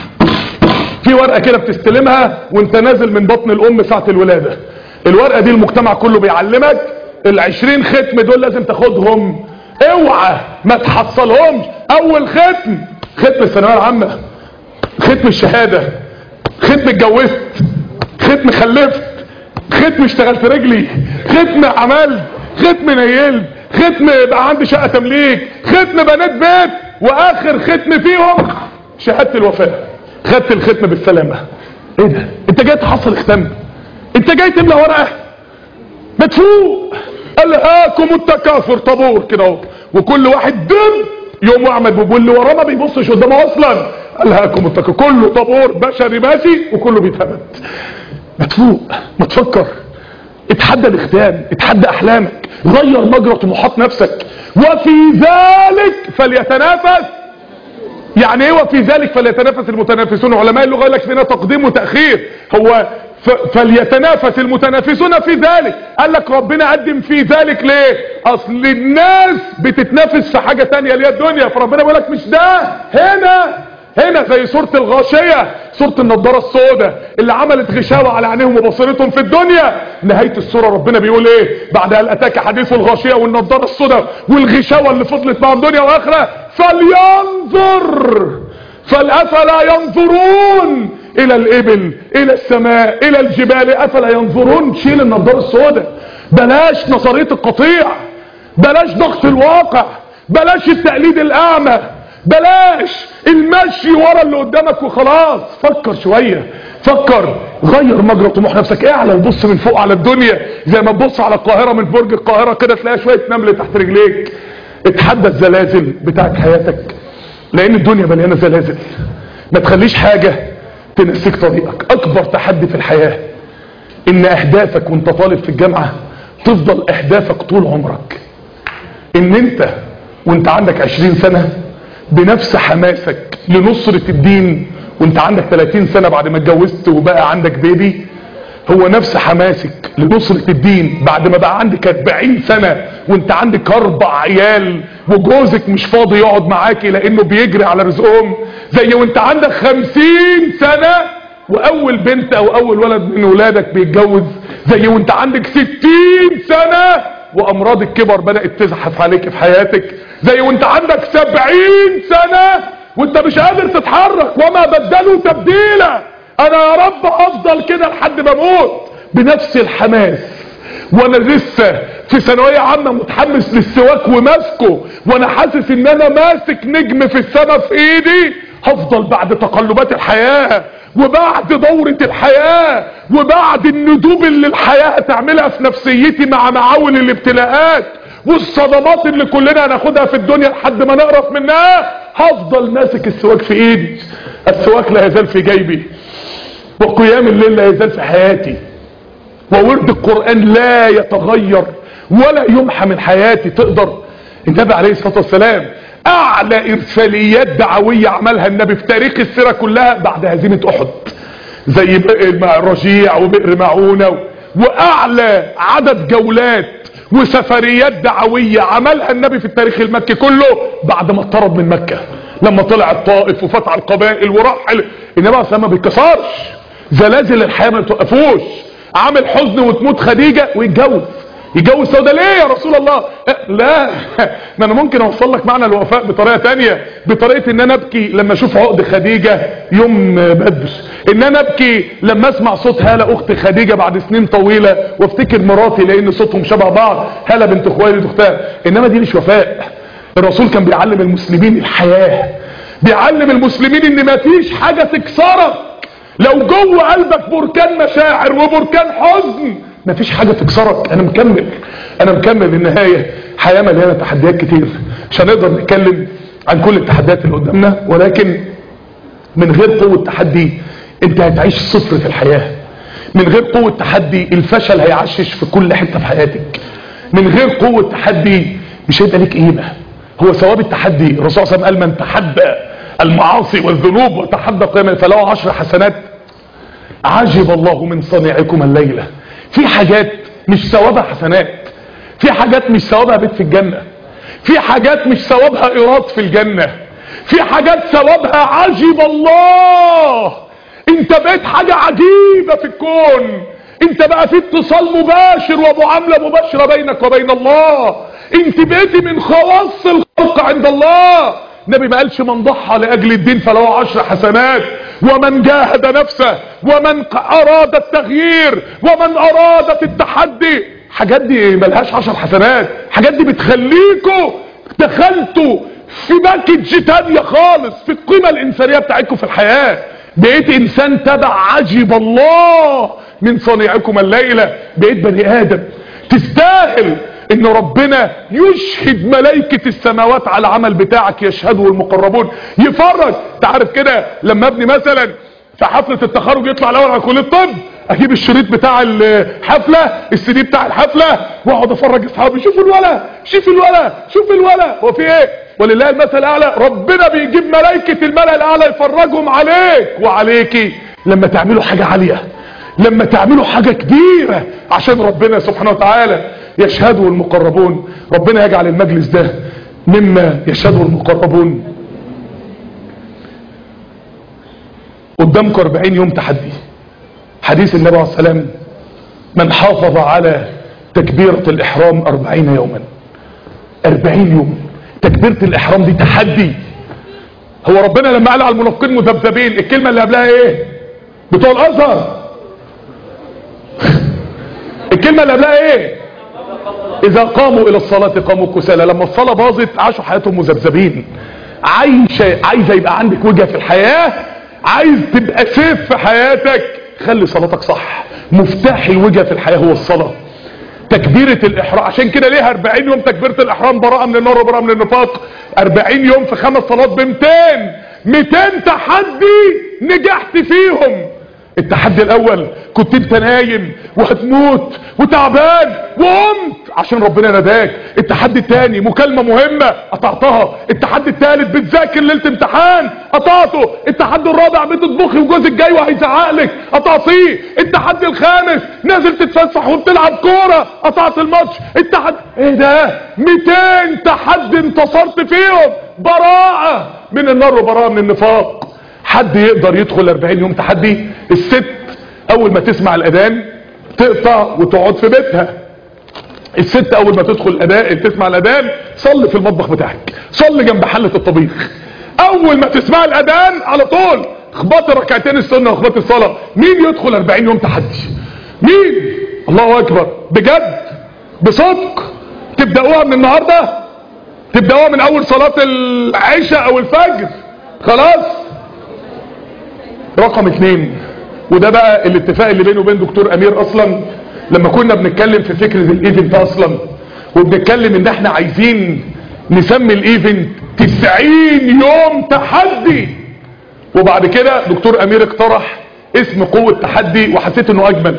[SPEAKER 1] في ورقة كده بتستلمها وانت نازل من بطن الام ساعة الولادة. الورقة دي المجتمع كله بيعلمك العشرين ختم دول لازم تاخدهم، اوعى ما تحصلهمش. اول ختم ختم الثانوية العامة، ختم الشهادة، ختم اتجوزت، ختم خلفت، ختم اشتغلت رجلي، ختم عملت، ختم نيلت، ختم بقى عندي شقة تمليك، ختم بنات بيت، واخر ختم فيهم شهادة الوفاة. خدت الختم بالسلامة. ايه ده؟ انت جاي تحصل ختم؟ انت جاي تملى ورقة؟ مدفوق. الهاكم التكاثر، طابور كده اهو، وكل واحد دم يوم واعمل بوب، اللي وراه ما بيبصش قدامه اصلا. الهاكم التكاثر، كله طابور بشري ماشي وكله بيتهبد. مدفوق. ما تفكر، اتحدى الاختام، اتحدى احلامك، غير مجرى طموحات نفسك. وفي ذلك فليتنافس. يعني ايه وفي ذلك فليتنافس المتنافسون؟ علماء اللغه يقول لك فينا تقديم وتاخير. هو فليتنافس المتنافسون في ذلك، قال لك ربنا قدم في ذلك ليه؟ اصل الناس بتتنافس في حاجه ثانيه اللي هي الدنيا، فربنا بيقول لك مش ده، هنا هنا زي سورة الغاشية، سورة النضارة السوداء اللي عملت غشاوة على عينيهم وبصيرتهم في الدنيا. نهاية السورة ربنا بيقول ايه؟ بعد هل اتاك حديث الغاشية والنضارة السوداء والغشاوة اللي فضلت معهم دنيا واخرة، فلينظر فالافلا ينظرون الى الابل، الى السماء، الى الجبال، افلا ينظرون. شيل النضارة السوداء، بلاش نظرية القطيع، بلاش ضغط الواقع، بلاش التقليد الاعمى، بلاش المشي ورا اللي قدامك وخلاص. فكر شوية، فكر، غير مجرى طموح نفسك، اعلى وبص من فوق على الدنيا، زي ما تبص على القاهرة من برج القاهرة كده تلاقي شوية نمل تحت رجليك. اتحدى الزلازل بتاعت حياتك، لان الدنيا مليانة زلازل. ما تخليش حاجة تنسيك طريقك. اكبر تحدي في الحياة ان اهدافك وانت طالب في الجامعة تفضل اهدافك طول عمرك. ان انت وانت عندك عشرين سنة بنفس حماسك لنصرة الدين وانت عندك ثلاثين سنة بعد ما اتجوزت وبقى عندك بيبي، هو نفس حماسك لنصرة الدين بعد ما بقى عندك أربعين سنة وانت عندك اربع عيال وجوزك مش فاضي يقعد معاكي لانه بيجري على رزقهم، زي وانت عندك خمسين سنة واول بنت او اول ولد من ولادك بيتجوز، زي وانت عندك ستين سنة وامراض الكبر بدأت تزحف عليك في حياتك، زي وانت عندك سبعين سنة وانت مش قادر تتحرك. وما بدلوا تبديلا. انا يا رب افضل كده لحد ما اموت بنفس الحماس، وانا لسه في ثانويه عامه متحمس للسواك وماسكه، وانا حاسس ان انا ماسك نجم في السماء في ايدي. هفضل بعد تقلبات الحياه وبعد دورة الحياة وبعد الندوب اللي الحياة هتعملها في نفسيتي مع معاول الابتلاءات والصدمات اللي كلنا هناخدها في الدنيا لحد ما نقرف منها، هفضل ماسك السواك في ايدي. السواك لا يزال في جيبي، وقيام الليل لا يزال في حياتي، وورد القرآن لا يتغير ولا يمحى من حياتي. تقدر النبي عليه الصلاة والسلام اعلى ارساليات دعوية عملها النبي في تاريخ السيرة كلها بعد هزيمة احد، زي بئر الرجيع وبئر معونة، واعلى عدد جولات وسفريات دعوية عملها النبي في التاريخ المكي كله بعد ما اطرد من مكة، لما طلع الطائف وفتح القبائل ورحل. النبي عليه الصلاة ما بيتكسرش، زلازل الحياة ما بتوقفوش. عامل حزن وتموت خديجة ويتجوز، يتجوز سودة ليه يا رسول الله؟ لا، ما انا ممكن اوصل لك معنى الوفاء بطريقة تانية، بطريقة ان انا ابكي لما اشوف عقد خديجة يوم بدر، ان انا ابكي لما اسمع صوت هالة اخت خديجة بعد سنين طويلة وافتكر مراتي لان صوتهم شبه بعض، هالة بنت خويلد اختها. انما دي مش وفاء. الرسول كان بيعلم المسلمين الحياة، بيعلم المسلمين ان ما فيش حاجة تكسرك. لو جوه قلبك بركان مشاعر وبركان حزن مفيش حاجة تكسرك. انا مكمل انا مكمل النهاية. حياة مليانة تحديات كتير، مش هنقدر نتكلم عن كل التحديات اللي قدامنا، ولكن من غير قوة تحدي انت هتعيش صفر في الحياة. من غير قوة تحدي الفشل هيعشش في كل حتة في حياتك. من غير قوة تحدي مش هيبقى ليك قيمة. هو ثواب التحدي الرسول صلى الله عليه وسلم قال من تحدى المعاصي والذنوب وتحدى قيامه فله عشر حسنات. عجب الله من صنيعكم الليلة. في حاجات مش ثوابها حسنات، في حاجات مش ثوابها بيت في الجنة، في حاجات مش ثوابها ايراد في الجنة، في حاجات ثوابها عجب الله. انت بقيت حاجة عجيبة في الكون، انت بقى في اتصال مباشر ومعاملة مباشرة بينك وبين الله، انت بقيتي من خواص الخلق عند الله. النبي ما قالش من ضحى لاجل الدين فله عشر حسنات، ومن جاهد نفسه ومن اراد التغيير ومن اراد التحدي. حاجات دي ملهاش عشر حسنات، حاجات دي بتخليكوا دخلتوا في باكج تانية خالص في القيمة الانسانية بتاعتكم في الحياة. بقيت انسان تبع عجب الله من صنيعكم الليلة، بقيت بني ادم تستاهل ان ربنا يشهد ملائكة السماوات على العمل بتاعك، يشهدوا المقربون. يفرج. تعرف كده لما ابني مثلا في حفلة التخرج يطلع الاول على كلية الطب، اجيب الشريط بتاع الحفلة، السي دي بتاع الحفلة، واقعد افرج اصحابي، شوفوا الولا شوف الولا شوف الولا هو في ايه. ولله المثل الاعلى، ربنا بيجيب ملائكة الملأ الاعلى يفرجهم عليك وعليكي لما تعملوا حاجة عالية، لما تعملوا حاجة كبيرة عشان ربنا سبحانه وتعالى. يشهدوا المقربون. ربنا يجعل المجلس ده مما يشهدوا المقربون. قدامكم أربعين يوم تحدي. حديث النبي عليه الصلاة والسلام: من حافظ على تكبيرة الإحرام أربعين يوما. أربعين يوم تكبيرة الإحرام دي تحدي. هو ربنا لما قال على المنافقين مذبذبين، الكلمة اللي قبلها ايه؟ بتوع الأزهر. الكلمة اللي قبلها ايه؟ إذا قاموا إلى الصلاة قاموا كسالى. لما الصلاة باظت عاشوا حياتهم مذبذبين. عايشة عايزة يبقى عندك وجهة في الحياة، عايز تبقى سيف في حياتك، خلي صلاتك صح. مفتاح الوجهة في الحياة هو الصلاة. تكبيرة الإحرام، عشان كده ليه أربعين يوم تكبيرة الإحرام؟ براءة من النار وبراءة من النفاق. أربعين يوم في خمس صلوات ب مئتين مئتين تحدي نجحت فيهم. التحدي الاول كنت انت نايم وهتموت وتعبان وقمت عشان ربنا ناداك. التحدي الثاني مكالمة مهمة قطعتها. التحدي الثالث بتذاكر ليلة امتحان قطعته. التحدي الرابع بتطبخي وجوزك جاي وهيزعق لك قطعتيه. التحدي الخامس نازل تتفسح وبتلعب كورة قطعت الماتش. التحدي ايه ده؟ مئتين تحدي انتصرت فيهم. براءة من النار وبراءة من النفاق. حد يقدر يدخل أربعين يوم تحدي؟ الست اول ما تسمع الاذان تقطع وتقعد في بيتها. الست اول ما تدخل الاداء تسمع الاذان صلي في المطبخ بتاعك، صلي جنب حلة الطبيخ. اول ما تسمع الاذان على طول اخبطي ركعتين السنة واخبطي الصلاة. مين يدخل أربعين يوم تحدي؟ مين؟ الله اكبر. بجد بصدق تبدأوها من النهاردة، تبدأوها من اول صلاة العشاء او الفجر. خلاص. رقم اتنين، وده بقى الاتفاق اللي بينه وبين دكتور امير اصلا لما كنا بنتكلم في فكرة الايفنت اصلا، وبنتكلم ان احنا عايزين نسمي الايفنت تسعين يوم تحدي. وبعد كده دكتور امير اقترح اسم قوة تحدي وحسيت انه اجمل،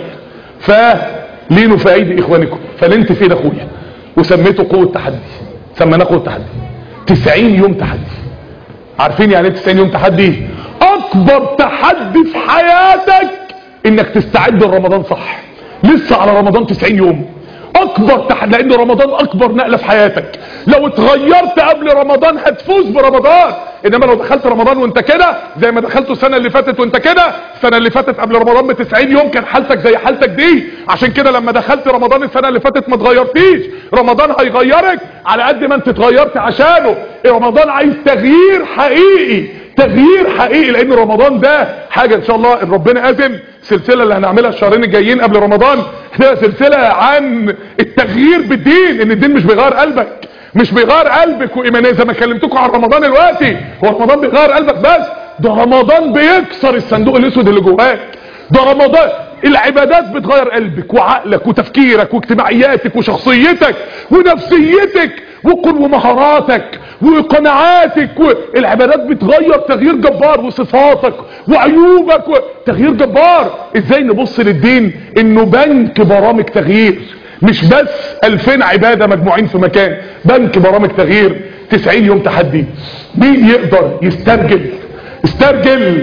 [SPEAKER 1] فلينوا في ايدي اخوانكم، فلنت في ايد اخويا وسميته قوة تحدي. سميناه قوة تحدي. تسعين يوم تحدي. عارفين يعني ايه تسعين يوم تحدي؟ اكبر تحدي في حياتك انك تستعد لرمضان صح. لسه على رمضان تسعين يوم. اكبر تحدي، لان رمضان اكبر نقلة في حياتك. لو اتغيرت قبل رمضان هتفوز برمضان، انما لو دخلت رمضان وانت كده زي ما دخلته السنة اللي فاتت وانت كده، السنة اللي فاتت قبل رمضان ب تسعين يوم كان حالتك زي حالتك دي. عشان كده لما دخلت رمضان السنة اللي فاتت ما اتغيرتيش. رمضان هيغيرك على قد ما انت اتغيرت عشانه. رمضان عايز تغيير حقيقي، تغيير حقيقي، لان رمضان ده حاجة ان شاء الله ان ربنا اذن. السلسلة اللي هنعملها الشهرين الجايين قبل رمضان هي سلسلة عن التغيير بالدين، ان الدين مش بيغير قلبك، مش بيغير قلبك وايمانيه. زي ما كلمتكم عن رمضان دلوقتي، هو رمضان بيغير قلبك بس؟ ده رمضان بيكسر الصندوق الاسود اللي جواك. ده رمضان العبادات بتغير قلبك وعقلك وتفكيرك واجتماعياتك وشخصيتك ونفسيتك ومهاراتك وقناعاتك. العبادات بتغير تغيير جبار، وصفاتك وعيوبك تغيير جبار. ازاي نبص للدين انه بنك برامج تغيير، مش بس ألفين عبادة مجموعين في مكان، بنك برامج تغيير. تسعين يوم تحدي. مين يقدر يسترجل استرجل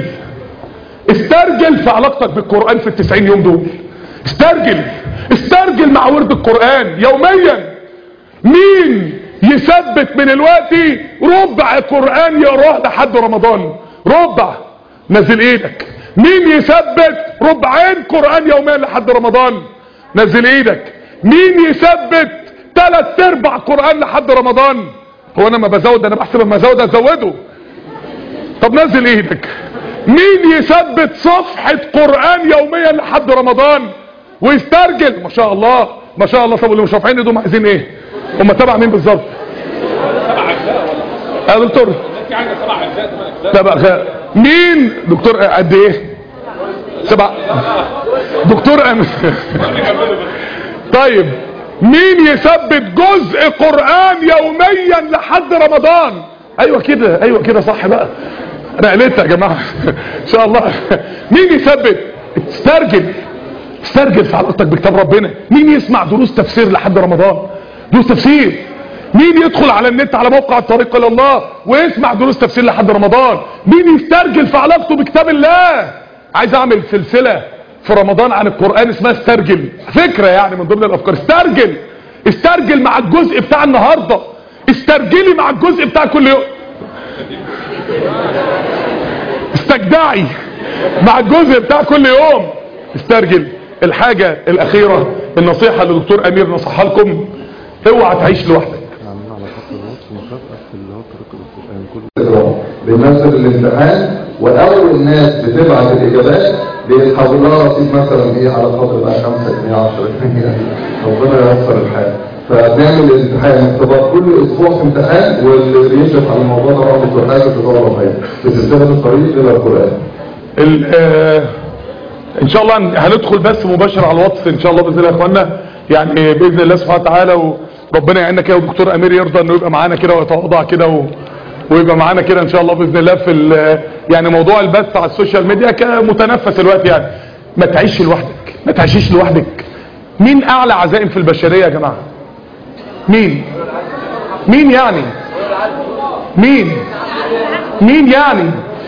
[SPEAKER 1] استرجل في علاقتك بالقرآن في التسعين يوم دول؟ استرجل استرجل مع ورد القرآن يوميا. مين يثبت من الوقت ربع قرآن يقراه لحد رمضان؟ ربع. نزل ايدك. مين يثبت ربعين قرآن يوميا لحد رمضان؟ نزل ايدك. مين يثبت ثلاث ارباع قرآن لحد رمضان؟ هو انا ما بزود، انا بحسب لما ازود ازوده. طب نزل ايدك. مين يثبت صفحة قرآن يوميا لحد رمضان ويسترجل؟ ما شاء الله ما شاء الله. طب اللي مش رافعين ايدهم عايزين ايه؟ هم تبع مين بالظبط؟ يا دكتور تبع مين؟ دكتور قد ايه؟ سبع دكتور أم... طيب مين يثبت جزء قرآن يوميا لحد رمضان؟ ايوه كده ايوه كده صح بقى، انا قلت يا جماعه ان شاء الله. مين يثبت؟ استرجل استرجل في علاقتك بكتاب ربنا. مين يسمع دروس تفسير لحد رمضان؟ دروس تفسير. مين يدخل على النت على موقع الطريق الى الله ويسمع دروس تفسير لحد رمضان؟ مين يسترجل في علاقته بكتاب الله؟ عايز اعمل سلسله في رمضان عن القرآن اسمها استرجل، فكره يعني من ضمن الافكار. استرجل استرجل مع الجزء بتاع النهارده، استرجلي مع الجزء بتاع كل يوم، استجدعي مع الجزء بتاع كل يوم، استرجل. الحاجة الاخيرة النصيحة اللي دكتور امير نصحها لكم، اوعى تعيش لوحدك.
[SPEAKER 2] بننزل الامتحان واول ناس بتبعت الاجابات بيتحول لها رصيد مثلا ايه على قدر بقى خمسة جنيه عشرة جنيه، ربنا ييسر الحال. فبنعمل الامتحان اختبار كل اسبوع في امتحان، واللي بيشرف على الموضوع ده رغم دكتور حازم بتوع ربنا في سلسله الطريق الى القران.
[SPEAKER 1] ان شاء الله هندخل بس مباشر على الواتس ان شاء الله باذن الله يا اخوانا، يعني باذن الله سبحانه وتعالى، وربنا يعيننا كده، ودكتور امير يرضى انه يبقى معانا كده ويتواضع كده و... ويبقى معانا كده ان شاء الله باذن الله في ال... يعني موضوع البث على السوشيال ميديا كمتنفس الوقت. يعني ما تعيش لوحدك، ما تعيشيش لوحدك. مين اعلى عزائم في البشريه يا جماعه؟ مين مين يعني مين مين يعني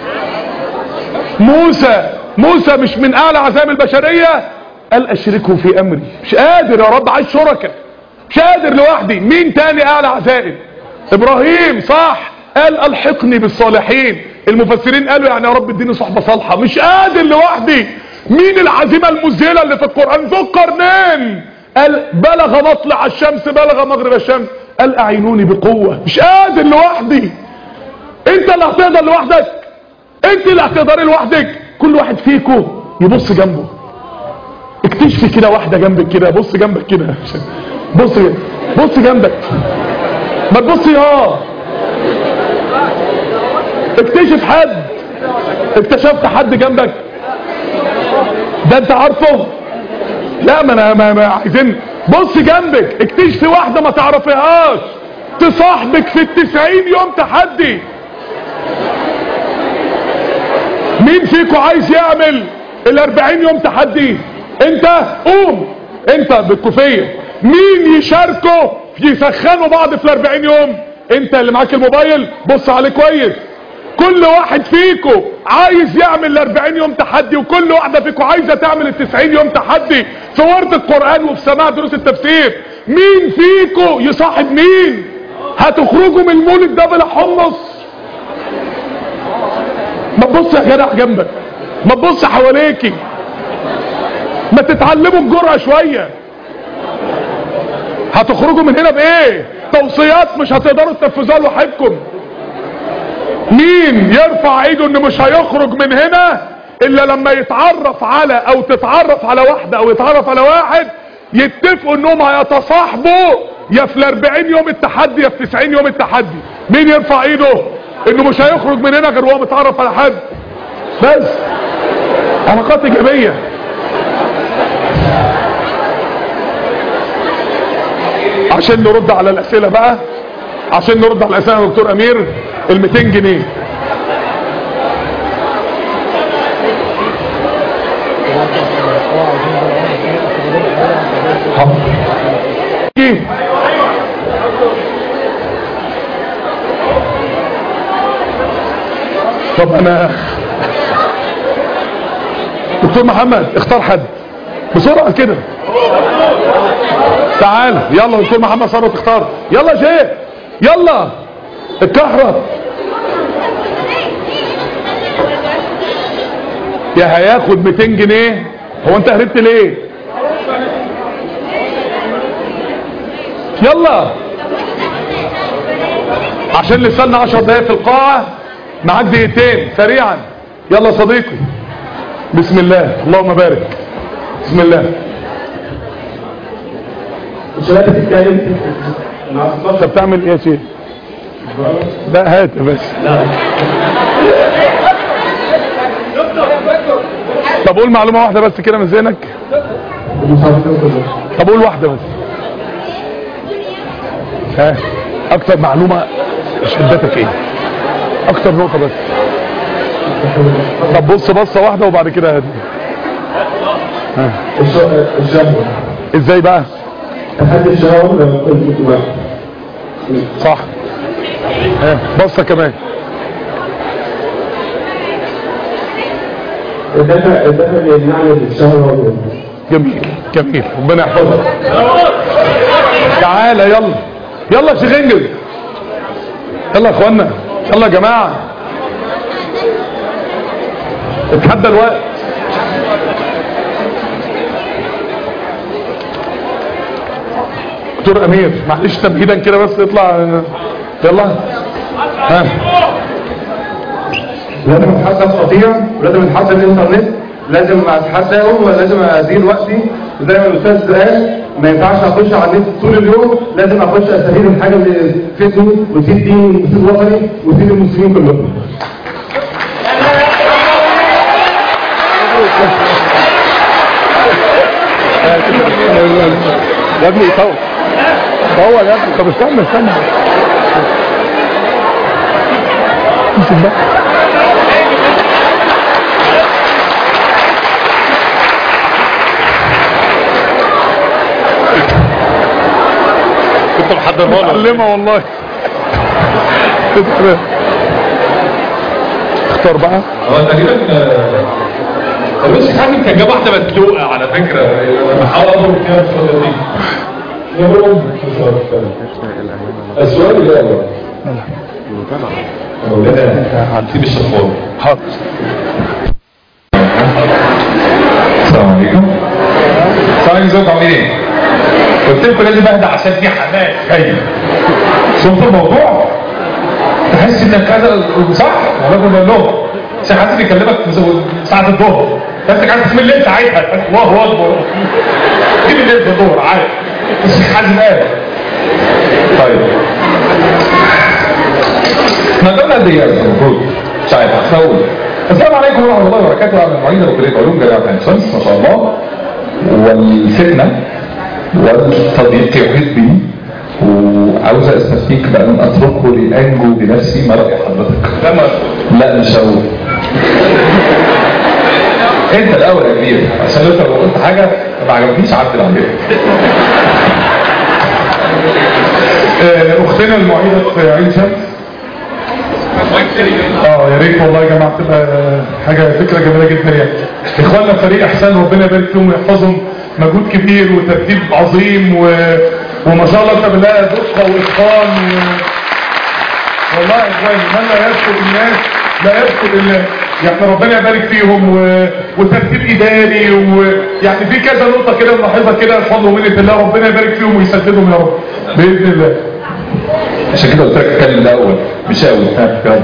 [SPEAKER 1] موسى موسى مش من اعلى عزائم البشريه؟ قال اشركه في امري، مش قادر يا رب، عايز شركاء، مش قادر لوحدي. مين تاني اعلى عزائم؟ ابراهيم صح، قال الحقني بالصالحين. المفسرين قالوا يعني يا رب اديني صحبه صالحه، مش قادر لوحدي. مين العزيمه المذهله اللي في القران؟ ذو القرنين، قال بلغ مطلع الشمس بلغ مغرب الشمس، قال اعينوني بقوه، مش قادر لوحدي. انت اللي هتقدر لوحدك، انت اللي هتقدري لوحدك. كل واحد فيكم يبص جنبه، اكتشفي كده واحده جنبك كده، بص جنبك كده، بص بص جنبك، ما تبصي اه اكتشف حد، اكتشفت حد جنبك ده انت عارفه؟ لا ما انا ما, ما عايزين. بص جنبك، اكتشفي واحده ما تعرفيهاش تصاحبك في التسعين يوم تحدي. مين فيكم عايز يعمل الاربعين يوم تحدي؟ انت قوم انت بالكوفيه. مين يشاركوا يسخنوا بعض في الاربعين يوم؟ انت اللي معاك الموبايل بص عليه كويس. كل واحد فيكم عايز يعمل الاربعين يوم تحدي، وكل واحدة فيكم عايزة تعمل التسعين يوم تحدي في ورد القرآن وفي سماع دروس التفسير. مين فيكم يصاحب مين؟ هتخرجوا من المولد ده بلا حمص. ما تبص يا جدع جنبك، ما تبص حواليكي، ما تتعلموا الجرأة شوية. هتخرجوا من هنا بايه؟ توصيات مش هتقدروا تنفذوها لوحدكم. مين يرفع ايده انه مش هيخرج من هنا الا لما يتعرف على او تتعرف على واحدة او يتعرف على واحد يتفقوا انهم هيتصاحبوا يا في الاربعين يوم التحدي يا في تسعين يوم التحدي؟ مين يرفع ايده انه مش هيخرج من هنا غير وهو متعرف على حد؟ بس علاقات ايجابية. عشان نرد على الاسئلة بقى، عشان نرد على الاسئلة يا دكتور امير، ال مئتين جنيه طب انا دكتور محمد اختار حد بسرعة كده، تعال يلا دكتور محمد ثروت اختار، يلا يا شيخ يلا الكهرب. يا هياخد مئتين جنيه. هو انت هربت ليه؟ يلا عشان لسه لنا عشر دقايق في القاعة، معاك دقيقتين سريعا. يلا صديقي. بسم الله، اللهم بارك. بسم الله.
[SPEAKER 4] الشباب بتتكلم.
[SPEAKER 1] انت بتعمل ايه يا شيخ؟ لا هات بس.
[SPEAKER 4] لا.
[SPEAKER 1] طب قول معلومة واحدة بس كده من ذهنك. طب قول واحدة بس. ها اكتر معلومة شدتك ايه؟ اكتر نقطة بس. طب بص بصة واحدة وبعد كده هدي. ها
[SPEAKER 4] الشهوة.
[SPEAKER 1] ازاي بقى؟
[SPEAKER 4] تحدي الشهوة لما كنت واحد.
[SPEAKER 1] صح. ها بصة كمان.
[SPEAKER 4] الدفع الدفع اللي يمنعني الشهوة.
[SPEAKER 1] جميل جميل، ربنا يحفظك. تعالى يلا يلا يا شيخ انجز. يلا يا اخوانا، يلا يا جماعه، اتحدى الوقت. دكتور امير معلش تمهيدا كده بس اطلع يلا. ها
[SPEAKER 2] لازم اتحدى القطيع ولازم اتحدى الانترنت، لازم اتحداهم ولازم ازيد وقتي زي ما الاستاذ قال. ما ينفعش اخش على النت طول اليوم، لازم اخش استفيد من حاجه اللي تفيدني وتفيد ديني وتفيد وطني وتفيد المسلمين كلهم.
[SPEAKER 1] يا ابني طول طول يا ابني. طب استنى استنى امسك بقى. كنت محضرها له معلمه والله. اختار بقى.
[SPEAKER 3] هو تقريبا بس حازم كان جاب واحده مسلوقه على فكره، بحاول اضرب فيها الشغله دي. السؤال الاول مولانا سيب الشفاط.
[SPEAKER 1] حاضر.
[SPEAKER 3] السلام عليكم. السلام عليكم، ازيكم عاملين ايه؟ قلت لكم لازم اهدى عشان في حماس جاي. شفت الموضوع؟ تحس انك كذا صح؟ الراجل بقول لهم عشان حد بيكلمك ساعة الظهر بس عايز تسمي الليل ساعتها. الله اكبر. جيب الليل في الظهر عادي. الشيخ حازم قال. طيب. احنا قلنا قد ايه المفروض؟ مش عارف هقول. السلام عليكم ورحمة الله وبركاته. انا معيد بكلية علوم جامعة عين شمس ما شاء الله. والفتنة والصديق يحبني وعاوز استفيك بأن اتركه لانجو بنفسي. ما رأي حضرتك؟ لا مش هقول. انت الاول يا كبير عشان انت لو قلت حاجه ما عجبتنيش عدل عليها.
[SPEAKER 1] اختنا المعيده في عين شمس. اه يا ريت والله يا جماعه تبقى حاجه فكره جميله جدا يعني. اخواننا فريق احسان ربنا يبارك فيهم ويحفظهم، مجهود كبير وترتيب عظيم و... وما شاء الله بالله دقه واتقان و... والله يا اخواني من لا يذكر الناس لا يذكر الله. يعني ربنا يبارك فيهم و... وترتيب اداري ويعني في كذا نقطه كده ملاحظه كده بفضل ومنه الله. ربنا يبارك فيهم ويسددهم يا رب باذن الله.
[SPEAKER 3] عشان كده قلت لك اتكلم الاول مش اول. ها يلا.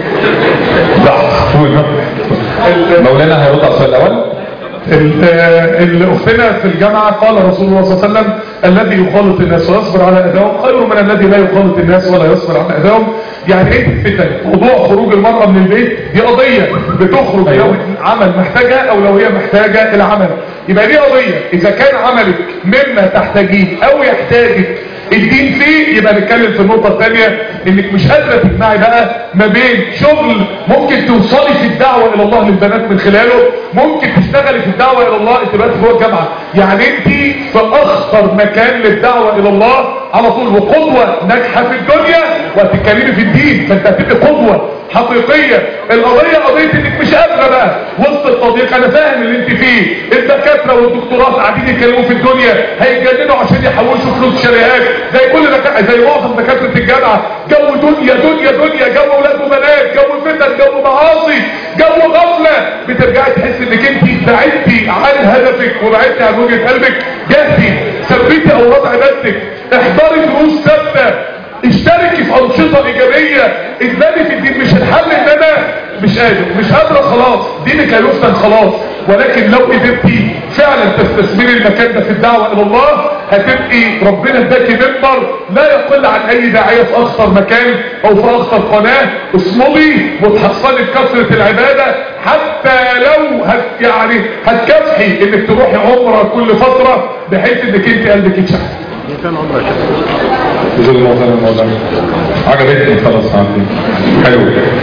[SPEAKER 3] لا مولانا هيرد على السؤال الاول.
[SPEAKER 1] الاختنا في الجامعة قال رسول الله صلى الله عليه وسلم الذي يخالط الناس ويصبر على اذاهم خير من الذي لا يخالط الناس ولا يصبر على اذاهم. يعني ايه الفتن؟ موضوع خروج المرأة من البيت دي قضية بتخرج لو عمل محتاجة او لو هي محتاجة العمل. يبقى دي قضية اذا كان عملك مما تحتاجيه او يحتاجك الدين فيه، يبقى نتكلم في النقطة الثانية انك مش قادرة تجمعي بقى ما بين شغل ممكن توصلي في الدعوة الى الله للبنات من خلاله، ممكن تشتغلي في الدعوة الى الله انت بقى جوه الجامعة. يعني انت في اخطر مكان للدعوة الى الله على طول، وقدوة ناجحة في الدنيا وهتتكلمي في الدين، فانت هتبقي قدوة حقيقية. القضية قضية انك مش قادرة بقى وسط التضييق. انا فاهم اللي انت فيه، الدكاترة والدكتورات قاعدين يتكلموا في الدنيا هيتجننوا عشان يحوشوا فلوس شركات زي كل دكاترة زي معظم دكاترة الجامعة. جو دنيا دنيا دنيا، جو اولاد وبنات، جو فتن، جو معاصي، جو غفلة. بترجعي تحس انك انت بعدتي عن هدفك وبعدتي عن وجهة قلبك. جهدي، ثبتي اوراق عبادتك، احضري دروس ثابتة، اشتركي في انشطه ايجابيه. ادماني في الدين مش الحل ان انا مش قادر مش قادرة خلاص دينك هيفتن خلاص، ولكن لو قدرتي فعلا تستثمري المكان ده في الدعوة الى الله هتبقي ربنا اداكي منبر لا يقل عن اي داعية في اخطر مكان او في اخطر قناة. اصمدي وتحصلي بكثرة العبادة حتى لو هت يعني هتكافحي انك تروحي عمرة كل فترة بحيث انك انت قلبك يتشحن.
[SPEAKER 3] كان عمرة جزاك الله خير الموضوع عجبتني خلاص عندي حلو.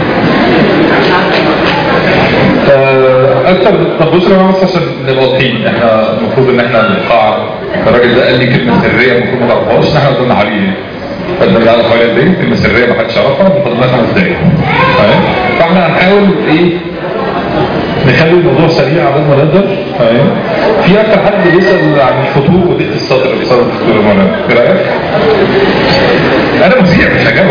[SPEAKER 3] اكتر طب بصوا يا جماعه بس عشان نبقى واضحين، احنا المفروض ان احنا القاعه الراجل ده قال لي كلمه سريه المفروض ما تعرفهاش، احنا قلنا عليه فالراجل قاعد حوالي دقايق كلمه سريه ما حدش يعرفها فاضل لنا خمس دقايق تمام. فاحنا هنحاول ايه نخلي الموضوع سريع على قد ما نقدر تمام. في اكتر حد بيسال عن الخطوب وضيق الصدر بسبب الدكتور مولانا، ايه رايك؟ انا مذيع مش هجاوب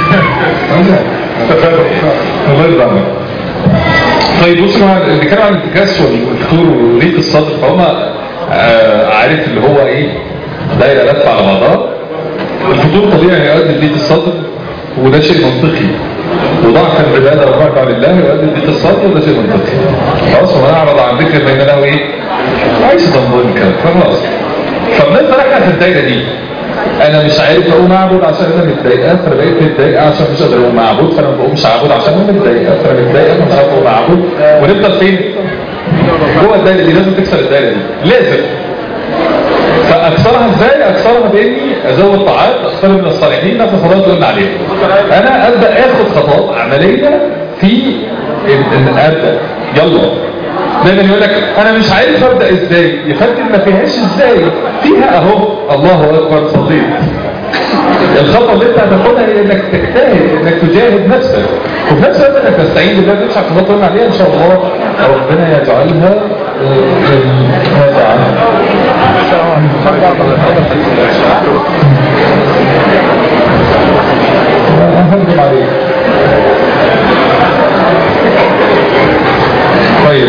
[SPEAKER 3] الله يرضى عنك. طيب بصوا اللي بيتكلم عن الانتكاس والفتور وضيق الصدر فهم آه عارف اللي هو ايه دايره لفه على بعضها. الفتور طبيعي هيؤدي لضيق الصدر وده شيء منطقي، وضعف العباده والركعه لله يؤدي لضيق الصدر وده شيء منطقي. خلاص وما اعرض عن ذكر بين له ايه عايز تنظيم كده خلاص. فبنفضل احنا في الدايره دي انا مش عارف اقوم اعبد عشان انا متضايقه فانا بقيت متضايقه عشان مش قادر اقوم اعبد فانا ما بقومش اعبد عشان انا متضايقه فانا متضايقه فمش عارف اقوم اعبد ونفضل فين؟ جوه الدايره دي. لازم تكسر الدايره دي لازم. فاكسرها ازاي؟ اكسرها باني ازود طاعات اختار من الصالحين نفس الخطوات اللي قلنا عليها. انا ابدا اخد خطوات عمليه في ان ابدا يلا. دايما يقول لك انا مش عارف ابدا ازاي، يفكر ما فيهاش ازاي، فيها اهو الله اكبر صديق. الخطوه اللي انت هتاخدها هي انك تجتهد انك تجاهد نفسك وفي نفس الوقت انك تستعين بالله تمشي على الخطوات اللي عليها ان شاء الله ربنا يجعلها هذا هنهجم عليك. طيب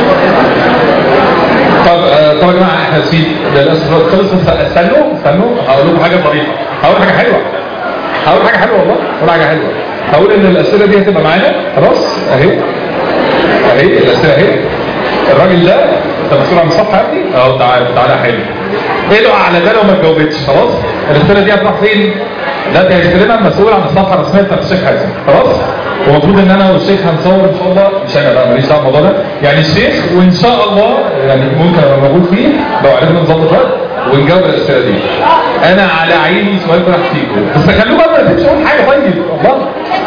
[SPEAKER 3] طب طب يا جماعه احنا نسيت للاسف خلص. استنوا استنوا هقول لكم حاجه ظريفه، هقول حاجه حلوه هقول حاجه حلوه والله هقول حاجه حلوه. هقول ان الاسئله دي هتبقى معانا خلاص اهي اهي الاسئله اهي. الراجل ده انت مسؤول عن الصفحه يا ابني؟ اه تعالى تعالى حلو. ادعوا على ده لو ما تجاوبتش خلاص الاسئله دي هتروح فين؟ لا دي هيستلمها المسؤول عن الصفحه الرسميه بتاعت الشيخ حازم خلاص. ومفروض ان انا والشيخ هنصور ان شاء الله مش انا بقى ماليش دعوه بالموضوع ده يعني الشيخ وان شاء الله يعني ممكن ابقى موجود فيه لو عرفنا نظبط وقت ونجاوب الاسئله دي. انا على عيني سؤال راح فيكم بس خلوه بقى ما تنسوش اقول حاجه. طيب والله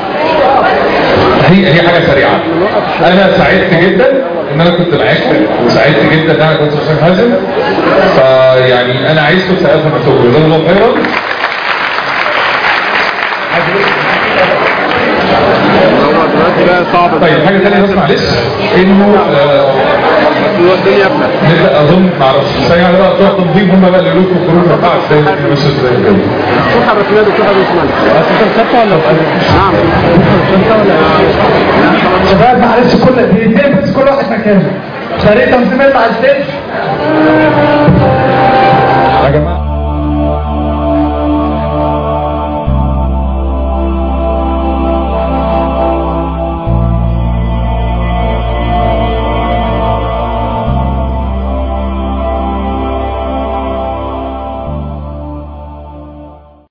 [SPEAKER 3] هي هي حاجه سريعه. انا سعدت جدا ان انا كنت معاكم وسعدت جدا ان انا كنت الشيخ حازم. فيعني انا عايزكم تسقفوا نفسكم جزاكم الله خيرا. طيب حاجه ثانيه بس معلش انه نبدا اظن ما اعرفش ثانيه بقى بتوع تنظيم هم بقى اللي يقولوا لكم الخروج ما ينفعش زي ما مش ازاي كده.
[SPEAKER 5] صح الرسميات وصح الرسميات. انت خدتها ولا نعم خدتها ولا شباب معلش كل دقيقتين بس كل واحد مكانه. فريق تنظيم مع الستيج يا جماعه.